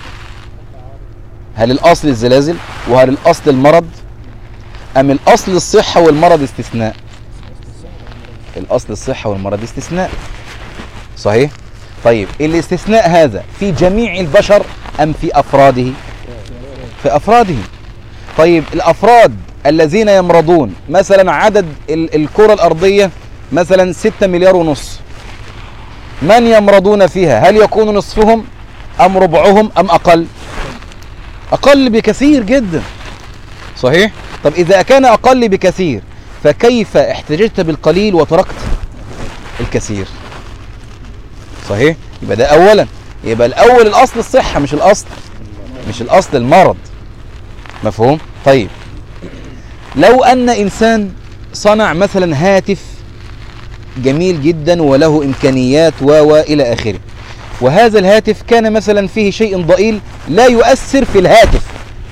هل الأصل الزلازل وهل الأصل المرض؟ أم الأصل الصحة والمرض استثناء؟ الأصل الصحة والمرض استثناء، صحيح؟ طيب الاستثناء هذا في جميع البشر أم في أفراده؟ في أفراده. طيب الأفراد الذين يمرضون مثلا عدد الكرة الأرضية مثلا 6 مليار ونص، من يمرضون فيها؟ هل يكون نصفهم أم ربعهم أم أقل؟ أقل بكثير جدا، صحيح؟ طب إذا كان أقل بكثير فكيف احتججت بالقليل وتركت الكثير؟ صحيح؟ يبقى ده أولا، يبقى الأول الأصل الصحة مش الأصل المرض. مفهوم؟ طيب لو أن إنسان صنع مثلا هاتف جميل جدا وله إمكانيات إلى آخره، وهذا الهاتف كان مثلا فيه شيء ضئيل لا يؤثر في الهاتف،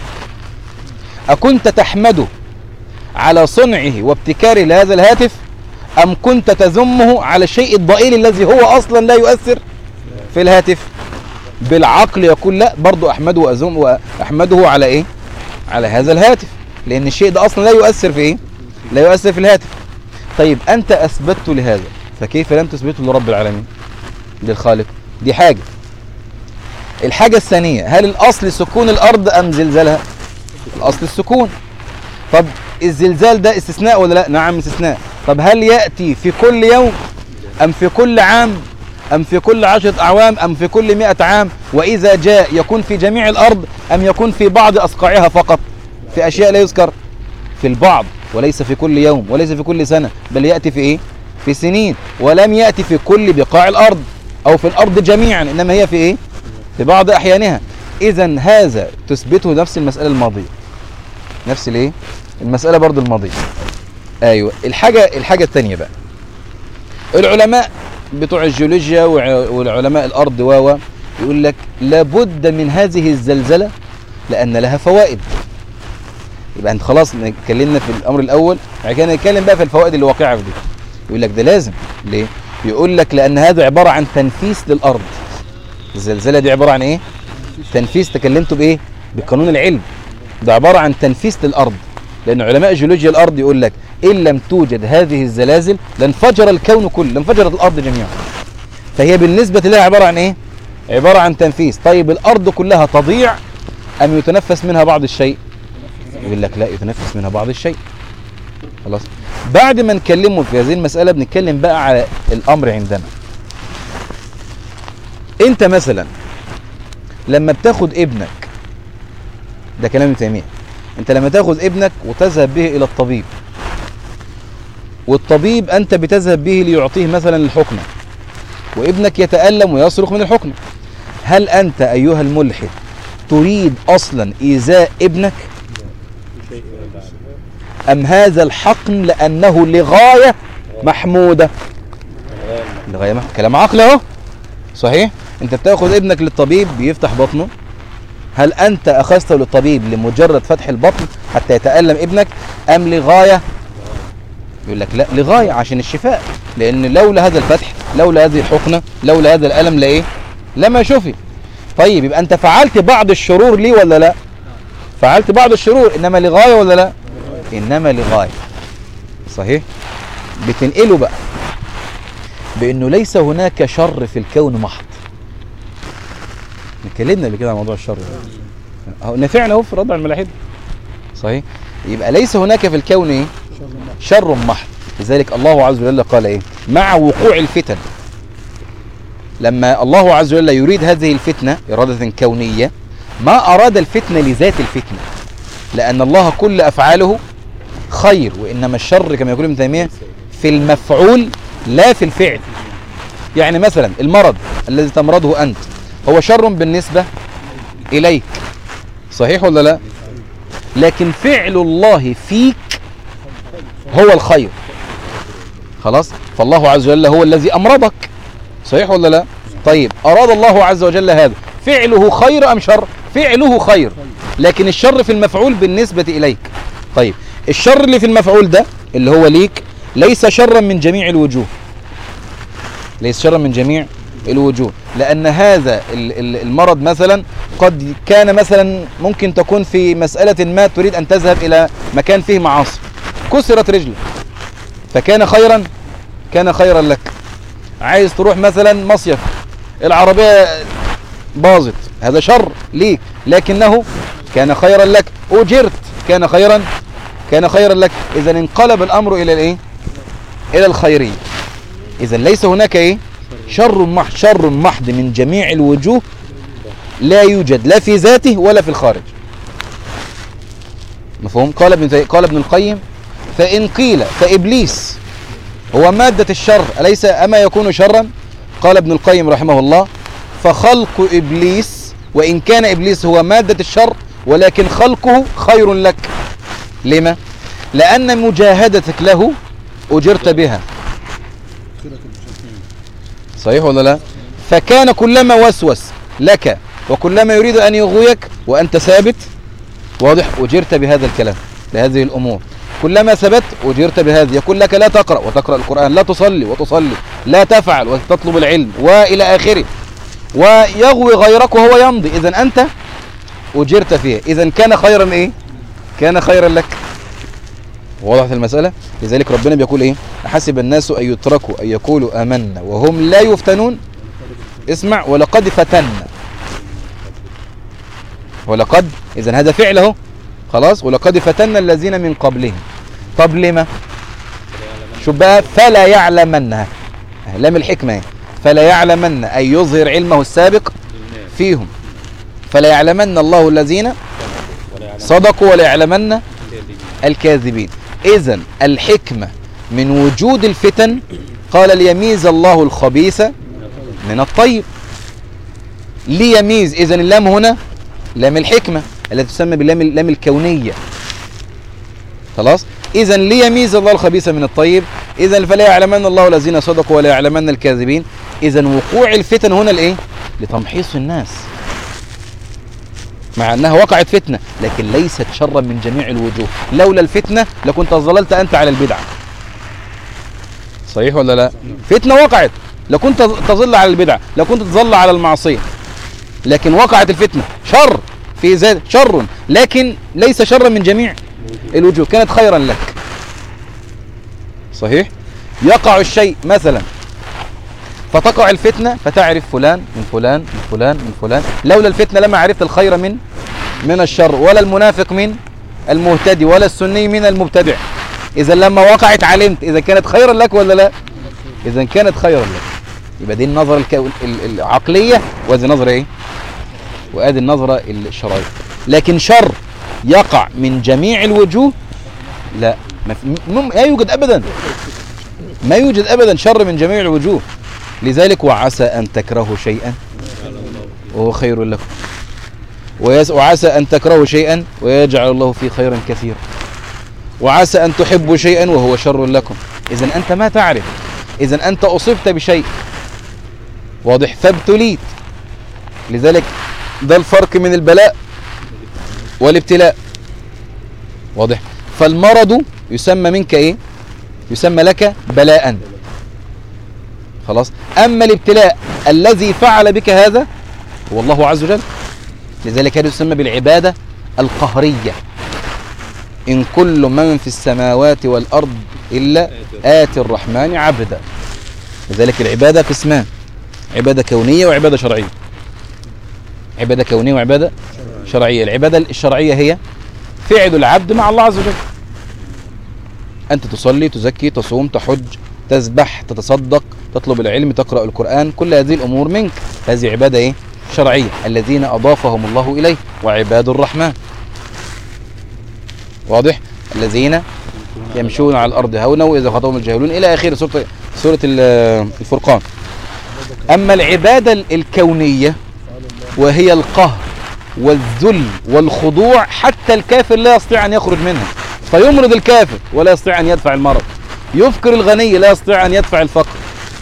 أكنت تحمده على صنعه وابتكاره لهذا الهاتف أم كنت تذمه على الشيء الضئيل الذي هو أصلا لا يؤثر في الهاتف؟ بالعقل يقول لا، برضو أحمده وأحمده على إيه؟ على هذا الهاتف، لأن الشيء ده أصلا لا يؤثر في إيه؟ لا يؤثر في الهاتف. طيب أنت أثبتت لهذا، فكيف لم تثبته لرب العالمين للخالق؟ دي حاجة. الحاجة الثانية، هل الأصل سكون الأرض أم زلزالها؟ الأصل السكون. طب الزلزال ده استثناء ولا لا؟ نعم استثناء. طب هل يأتي في كل يوم أم في كل عام أم في كل 10 أعوام أم في كل 100 عام؟ وإذا جاء يكون في جميع الأرض أم يكون في بعض أصقاعها فقط، في أشياء لا يذكر؟ في البعض، وليس في كل يوم وليس في كل سنة، بل يأتي في إيه؟ في سنين. ولم يأتي في كل بقاع الأرض أو في الأرض جميعا، إنما هي في إيه؟ في بعض أحيانها. إذن هذا تثبته نفس المسألة الماضية، نفس الإيه؟ المسألة برضو الماضية. أيوة. الحاجة الثانية بقى، العلماء بتوع الجيولوجيا والعلماء الأرض يقول لك لابد من هذه الزلزلة لأن لها فوائد. يبقى انت خلاص اتكلمنا في الأمر الأول، بعد كده نتكلم بقى في الفوائد اللي واقعة في دي. يقول لك ده لازم. ليه؟ يقول لك لأن هذا عبارة عن تنفيس للأرض. الزلزلة دي عبارة عن إيه؟ تنفيس. تكلمتوا بإيه؟ بقانون العلم. ده عبارة عن تنفيس للأرض، لأن علماء جيولوجيا الأرض يقول لك إن لم توجد هذه الزلازل لانفجر الكون كله، لانفجرت الأرض جميعا. فهي بالنسبة لها عبارة عن إيه؟ عبارة عن تنفيس. طيب الأرض كلها تضيع أم يتنفس منها بعض الشيء؟ يقول لك لا، يتنفس منها بعض الشيء. خلاص. بعد ما نكلمه في هذه المسألة بنتكلم بقى على الأمر عندنا. أنت مثلا لما بتاخد ابنك، ده كلام ابن تيمية، أنت لما تاخد ابنك وتذهب به إلى الطبيب، والطبيب أنت بتذهب به ليعطيه مثلا الحقنة، وابنك يتألم ويصرخ من الحقنة، هل أنت أيها الملحد تريد أصلا إيذاء ابنك؟ أم هذا الحقن لأنه لغاية محمودة؟ لغاية محمودة. كلام عقل اهو، صحيح؟ أنت بتاخد ابنك للطبيب بيفتح بطنه، هل أنت أخذته للطبيب لمجرد فتح البطن حتى يتألم ابنك أم لغاية؟ يقول لك لا، لغاية عشان الشفاء، لأن لولا هذا الفتح، لولا هذه الحقنة، لولا هذا الألم لإيه؟ لما شفي. طيب يبقى أنت فعلت بعض الشرور ليه ولا لا؟ فعلت بعض الشرور، انما لغايه ولا لا؟ انما لغايه. صحيح. بتنقله بقى بانه ليس هناك شر في الكون محض. اتكلمنا قبل كده عن موضوع الشر اهو، نفعنا اهو في رد على الملاحده. صحيح. يبقى ليس هناك في الكون ايه؟ شر محض. لذلك الله عز وجل قال ايه؟ مع وقوع الفتن، لما الله عز وجل يريد هذه الفتنه اراده كونيه، ما اراد الفتنه لذات الفتنه، لان الله كل افعاله خير، وانما الشر كما يقول ابن تيميه في المفعول لا في الفعل. يعني مثلا المرض الذي تمرضه انت هو شر بالنسبه اليك، صحيح ولا لا؟ لكن فعل الله فيك هو الخير. خلاص. فالله عز وجل هو الذي امرضك، صحيح ولا لا؟ طيب اراد الله عز وجل هذا، فعله خير ام شر؟ فعله خير، لكن الشر في المفعول بالنسبه اليك. طيب الشر اللي في المفعول ده اللي هو ليك ليس شرا من جميع الوجوه، ليس شرا من جميع الوجوه، لأن هذا المرض مثلا قد كان مثلا ممكن تكون في مسألة ما تريد أن تذهب إلى مكان فيه معاصي، كسرت رجلك فكان خيرا، كان خيرا لك. عايز تروح مثلا مصيف، العربية باظت، هذا شر ليك لكنه كان خيرا لك. أجرت، كان خيرا، كان خيرا لك. إذا انقلب الأمر إلى الإيه؟ إلى الخيرية. إذا ليس هناك إيه؟ شر محض، شر محض من جميع الوجوه لا يوجد لا في ذاته ولا في الخارج. مفهوم؟ قال ابن القيم: فإن قيل فإبليس هو مادة الشر أليس أما يكون شرا؟ قال ابن القيم رحمه الله: فخلق إبليس وإن كان إبليس هو مادة الشر ولكن خلقه خير لك. لما؟ لأن مجاهدتك له أجرت بها، صحيح ولا لا؟ فكان كلما وسوس لك وكلما يريد أن يغويك وأنت ثابت، واضح، أجرت بهذا الكلام، بهذه الأمور. كلما ثبت أجرت بهذه. يقول لك لا تقرأ وتقرأ القرآن، لا تصلي وتصلي، لا تفعل وتطلب العلم، وإلى آخره، ويغوي غيرك وهو يمضي، إذن أنت أجرت فيه. إذن كان خيرا إيه؟ كان خيرا لك. وضحت المسألة؟ لذلك ربنا بيقول إيه؟ أحسب الناس أن يتركوا أن يقولوا آمنا وهم لا يفتنون. اسمع: ولقد فتنا. ولقد، إذن هذا فعله، خلاص. ولقد فتنا الذين من قبلهم. طب لما؟ شو بقى؟ فلا يعلمنها، لام الحكمة، فلا يعلمن أن يظهر علمه السابق فيهم، فلا يعلمن الله الذين صدقوا ولا يعلمن الكاذبين. إذن الحكمة من وجود الفتن قال ليميز الله الخبيث من الطيب، ليميز. إذن اللام هنا لام الحكمة التي تسمى باللام الكونية، خلاص. إذن ليميز الله الخبيث من الطيب. إذن فلا يعلمن الله الذين صدقوا ولا يعلمن الكاذبين. إذن وقوع الفتن هنا لإيه؟ لتمحيص الناس، مع أنها وقعت فتنة لكن ليست شرا من جميع الوجوه. لولا الفتنة لكنت ظللت أنت على البدعة، صحيح ولا لا؟ فتنة وقعت لكنت تظل على البدعة، لكنت تظل على المعصية، لكن وقعت الفتنة شر في ذات، شر لكن ليس شرا من جميع الوجوه، كانت خيرا لك، صحيح. يقع الشيء مثلا فتقع الفتنة فتعرف فلان من فلان من فلان من فلان، لولا الفتنة لما عرفت الخير من الشر، ولا المنافق من المهتدي، ولا السني من المبتدع. إذا لما وقعت علمت إذا كانت خيرا لك ولا لا؟ إذا كانت خيرا لك. يبقى دي النظرة العقلية، وهذه النظرة إيه؟ وهذه النظرة الشرعية. لكن شر يقع من جميع الوجوه لا، لا يوجد أبدا، ما يوجد أبدا شر من جميع الوجوه. لذلك وعسى أن تكرهوا شيئا وهو خير لكم، وعسى أن تكرهوا شيئا ويجعل الله فيه خيرا كثيرا، وعسى أن تحبوا شيئا وهو شر لكم. إذن أنت ما تعرف، إذن أنت أصبت بشيء، واضح، فابتليت. لذلك ده الفرق من البلاء والابتلاء، واضح. فالمرض يسمى منك إيه؟ يسمى لك بلاء، خلاص. أما الابتلاء الذي فعل بك هذا هو الله عز وجل، لذلك هذا يسمى بالعبادة القهرية. إن كل من في السماوات والأرض إلا آتي الرحمن عبدا. لذلك العبادة قسمان: عبادة كونية وعبادة شرعية. عبادة كونية وعبادة شرعية. العبادة الشرعية هي فعل العبد مع الله عز وجل. أنت تصلي، تزكي، تصوم، تحج، تسبح، تتصدق، تطلب العلم، تقرأ القرآن، كل هذه الأمور منك. هذه عبادة إيه؟ شرعية. الذين أضافهم الله إليه وعباد الرحمن. واضح؟ الذين يمشون على الأرض هونا وإذا خاطبهم الجاهلون إلى آخر سورة الفرقان. أما العبادة الكونية وهي القهر والذل والخضوع، حتى الكافر لا يستطيع أن يخرج منها، فيمرض الكافر ولا يستطيع أن يدفع المرض، يفقر الغني لا يستطيع أن يدفع الفقر.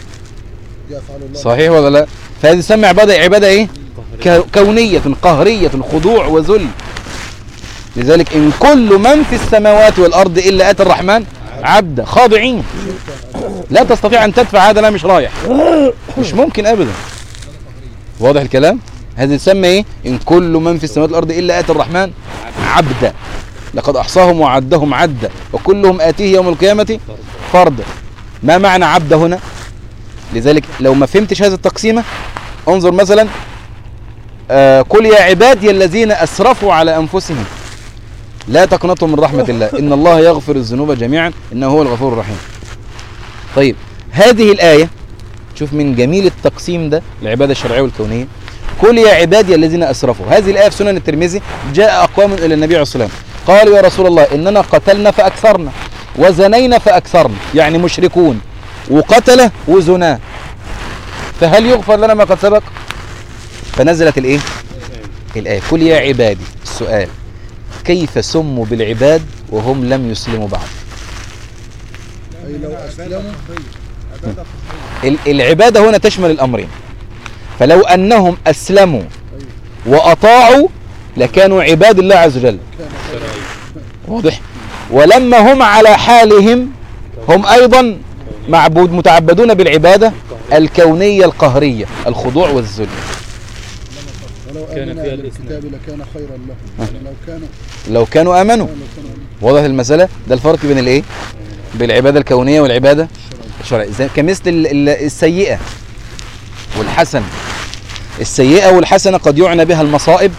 صحيح ولا لا؟ فهذه تسمى عبادة إيه؟ كونية قهرية، خضوع وذل. لذلك إن كل من في السماوات والأرض إلا آتي الرحمن عبدا، خاضعين. لا تستطيع أن تدفع هذا، لا مش رايح، مش ممكن أبدا. واضح الكلام؟ هذه تسمى إيه؟ إن كل من في السماوات والأرض إلا آتي الرحمن عبدا، لقد أحصاهم وعدهم عدا وكلهم آتيه يوم القيامة فردا. ما معنى عبد هنا؟ لذلك لو ما فهمتش هذه التقسيمة انظر مثلا قل يا عبادي الذين أسرفوا على أنفسهم لا تقنطوا من رحمة الله إن الله يغفر الذنوب جميعا إنه هو الغفور الرحيم. طيب هذه الآية شوف من جميل التقسيم ده العبادة الشرعية والكونية. قل يا عبادي الذين أسرفوا، هذه الآية في سنن الترمذي. جاء أقوام إلى النبي عليه الصلاة والسلام قالوا يا رسول الله إننا قتلنا فأكثرنا وزنينا فأكثرنا، يعني مشركون وقتله وزنا، فهل يغفر لنا ما قد سبق؟ فنزلت الإيه؟ الآية قل يا عبادي. السؤال: كيف سموا بالعباد وهم لم يسلموا بعد؟ أي لو أسلموا. العبادة هنا تشمل الأمرين، فلو أنهم أسلموا وأطاعوا لكانوا عباد الله عز وجل. واضح؟ ولما هم على حالهم هم أيضا متعبدون بالعبادة الكونية القهرية، الخضوع والذل. ولو آمن أهل الكتاب لكان خيرا لهم، يعني لو كانوا آمنوا. واضح المسألة؟ ده الفرق بين الإيه؟ بالعبادة الكونية والعبادة الشرعية. كمثل السيئة والحسنة. السيئة والحسنة قد يعنى بها المصائب،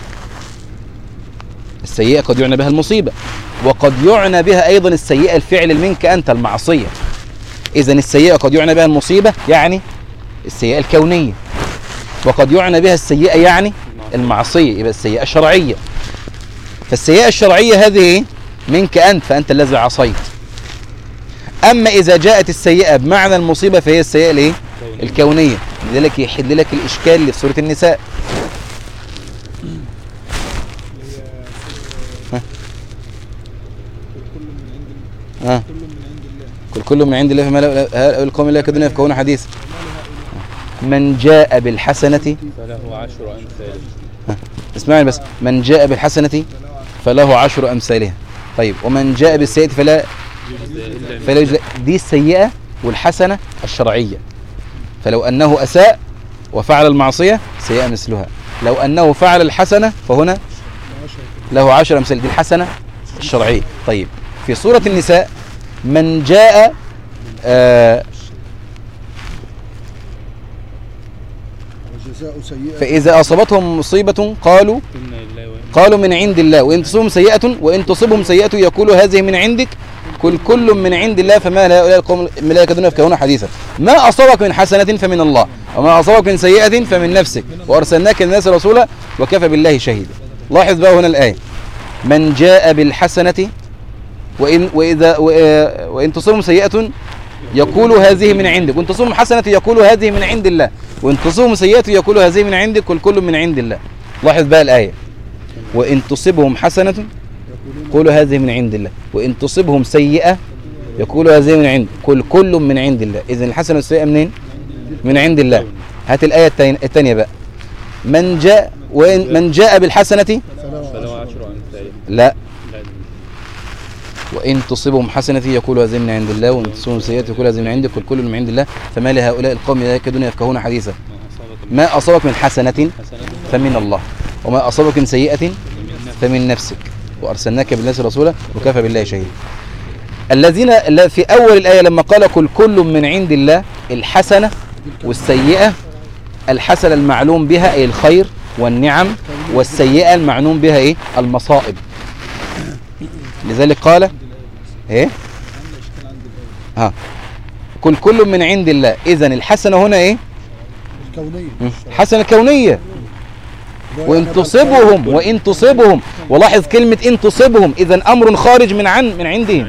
السيئة قد يعنى بها المصيبة، وقد يعنى بها أيضا السيئة الفعل منك أنت، المعصية. إذن السيئة قد يعنى بها المصيبة يعني السيئة الكونية، وقد يعنى بها السيئة يعني المعصية، يبقى السيئة الشرعية. فالسيئة الشرعية هذه منك أنت، فأنت الذي عصيت. أما إذا جاءت السيئة بمعنى المصيبة فهي السيئة الإيه؟ الكونية. لذلك يحل لك الإشكال اللي في سورة النساء. كل من عند الله فما هؤلاء القوم لا يكادون يفقهون حديثا. من جاء بالحسنة فله 10 أمثالها. اسمعني بس. من جاء بالحسنة فله 10 أمثالها. طيب ومن جاء بالسيئة فلا يجزى. دي السيئة والحسنة الشرعية. فلو أنه أساء وفعل المعصية سيئة مثلها، لو أنه فعل الحسنة فهنا له 10 أمثال. دي الحسنة الشرعية. طيب في سورة النساء من جاء فإذا أصابتهم مصيبة قالوا من عند الله وإن تصبهم سيئة وإن تصبهم سيئة يقولوا هذه من عندك كل من عند الله فما هؤلاء القوم لا يكادون يفقهون حديثا. ما أصابك من حسنة فمن الله وما أصابك من سيئة فمن نفسك وأرسلناك للناس رسولا وكفى بالله شهيدا. لاحظ بقى هنا الآية: من جاء بالحسنة وإن تصبهم سيئة يقولوا هذه من عندك وإن تصبهم حسنة يقولوا هذه من عند الله وإن تصبهم سيئة يقولوا هذه من عندك كل من عند الله. لاحظ بقى الآية: وإن تصبهم حسنة يقولوا هذه من عند الله وإن تصبهم سيئة يقولوا هذه من عند كل من عند الله. إذن الحسنة والسيئة منين؟ من عند الله. هات الآية الثانية بقى: من جاء بالحسنة لا وإن تصبهم حسنة يقولوا هذه من عند الله وإن تصبهم سيئة يقولوا هذه من عندك كل من عند الله فما لهؤلاء القوم لا يكادون يفقهون حديثا. ما أصابك من حسنة فمن الله وما أصابك من سيئة فمن نفسك وأرسلناك بالناس رسولا وكفى بالله شهيدا. الذين في أول الآية لما قال كل من عند الله، الحسنة والسيئة، الحسنة المعلوم بها أي الخير والنعم، والسيئة المعلوم بها إيه؟ المصائب. لذلك قال إيه؟ كل من عند الله. إذن الحسنة هنا إيه؟ الكونية، حسنة كونية. وإن تصبهم ولاحظ كلمة إن تصبهم، إذن أمر خارج من عندهم،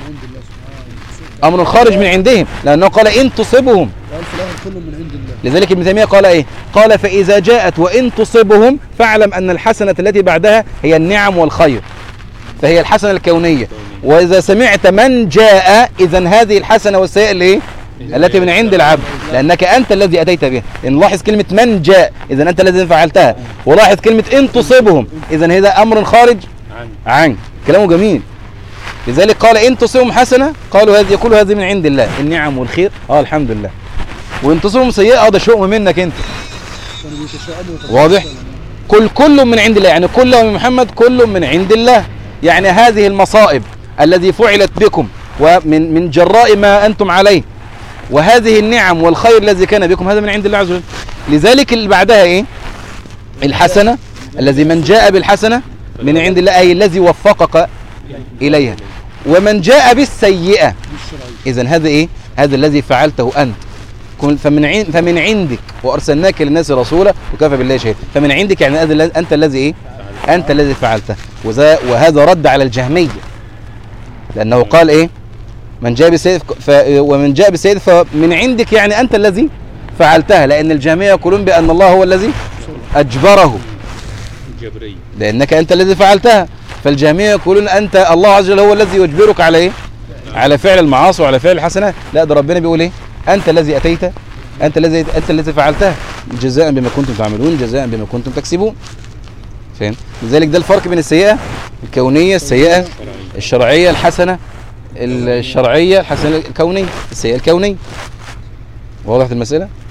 أمر خارج من عندهم، لأنه قال إن تصبهم. لذلك ابن تيمية قال إيه؟ قال فإذا جاءت وإن تصبهم فاعلم أن الحسنة التي بعدها هي النعم والخير، فهي الحسنة الكونية. وإذا سمعت من جاء، إذن هذه الحسنة والسيئة اللي إيه؟ التي من عند العبد، لأنك أنت الذي أتيت بها. إن لاحظ كلمة من جاء، إذن أنت الذي فعلتها. ولاحظ كلمة إن تصبهم، إذن هذا أمر خارج عنك. كلامه جميل. لذلك قال إن تصبهم حسنة قالوا هذه من عند الله، النعم والخير، الحمد لله. وإن تصبهم سيئة ده شؤم منك أنت. واضح؟ كل من عند الله، يعني كل من محمد كل من عند الله. يعني هذه المصائب الذي فعلت بكم ومن جراء ما أنتم عليه، وهذه النعم والخير الذي كان بكم، هذا من عند الله عز وجل. لذلك اللي بعدها إيه؟ الحسنة، الذي من جاء بالحسنة من عند الله، أي الذي وفقك إليها. ومن جاء بالسيئة، إذن هذا إيه؟ هذا الذي فعلته أنت. فمن عندك وأرسلناك للناس رسولا وكفى بالله شهيدا. فمن عندك يعني أنت الذي إيه؟ أنت الذي فعلته. وهذا رد على الجهمية، لأنه قال إيه؟ من جاء بالسيئة ومن جاء بالسيئة فمن عندك يعني أنت الذي فعلتها، لأن الجهمية يقولون بأن الله هو الذي أجبره، لأنك أنت الذي فعلتها. فالجهمية يقولون أنت الله عز وجل هو الذي يجبرك على إيه؟ على فعل المعاصي وعلى فعل الحسنات. لا، ده ربنا بيقول إيه؟ أنت الذي أتيت، أنت الذي فعلتها، جزاء بما كنتم تعملون، جزاء بما كنتم تكسبون. فهم؟ لذلك ده الفرق بين السيئة الكونية، السيئة الشرعية، الحسنة الشرعية، الحسنة الكونية، السيئة الكونية. واضح المسألة؟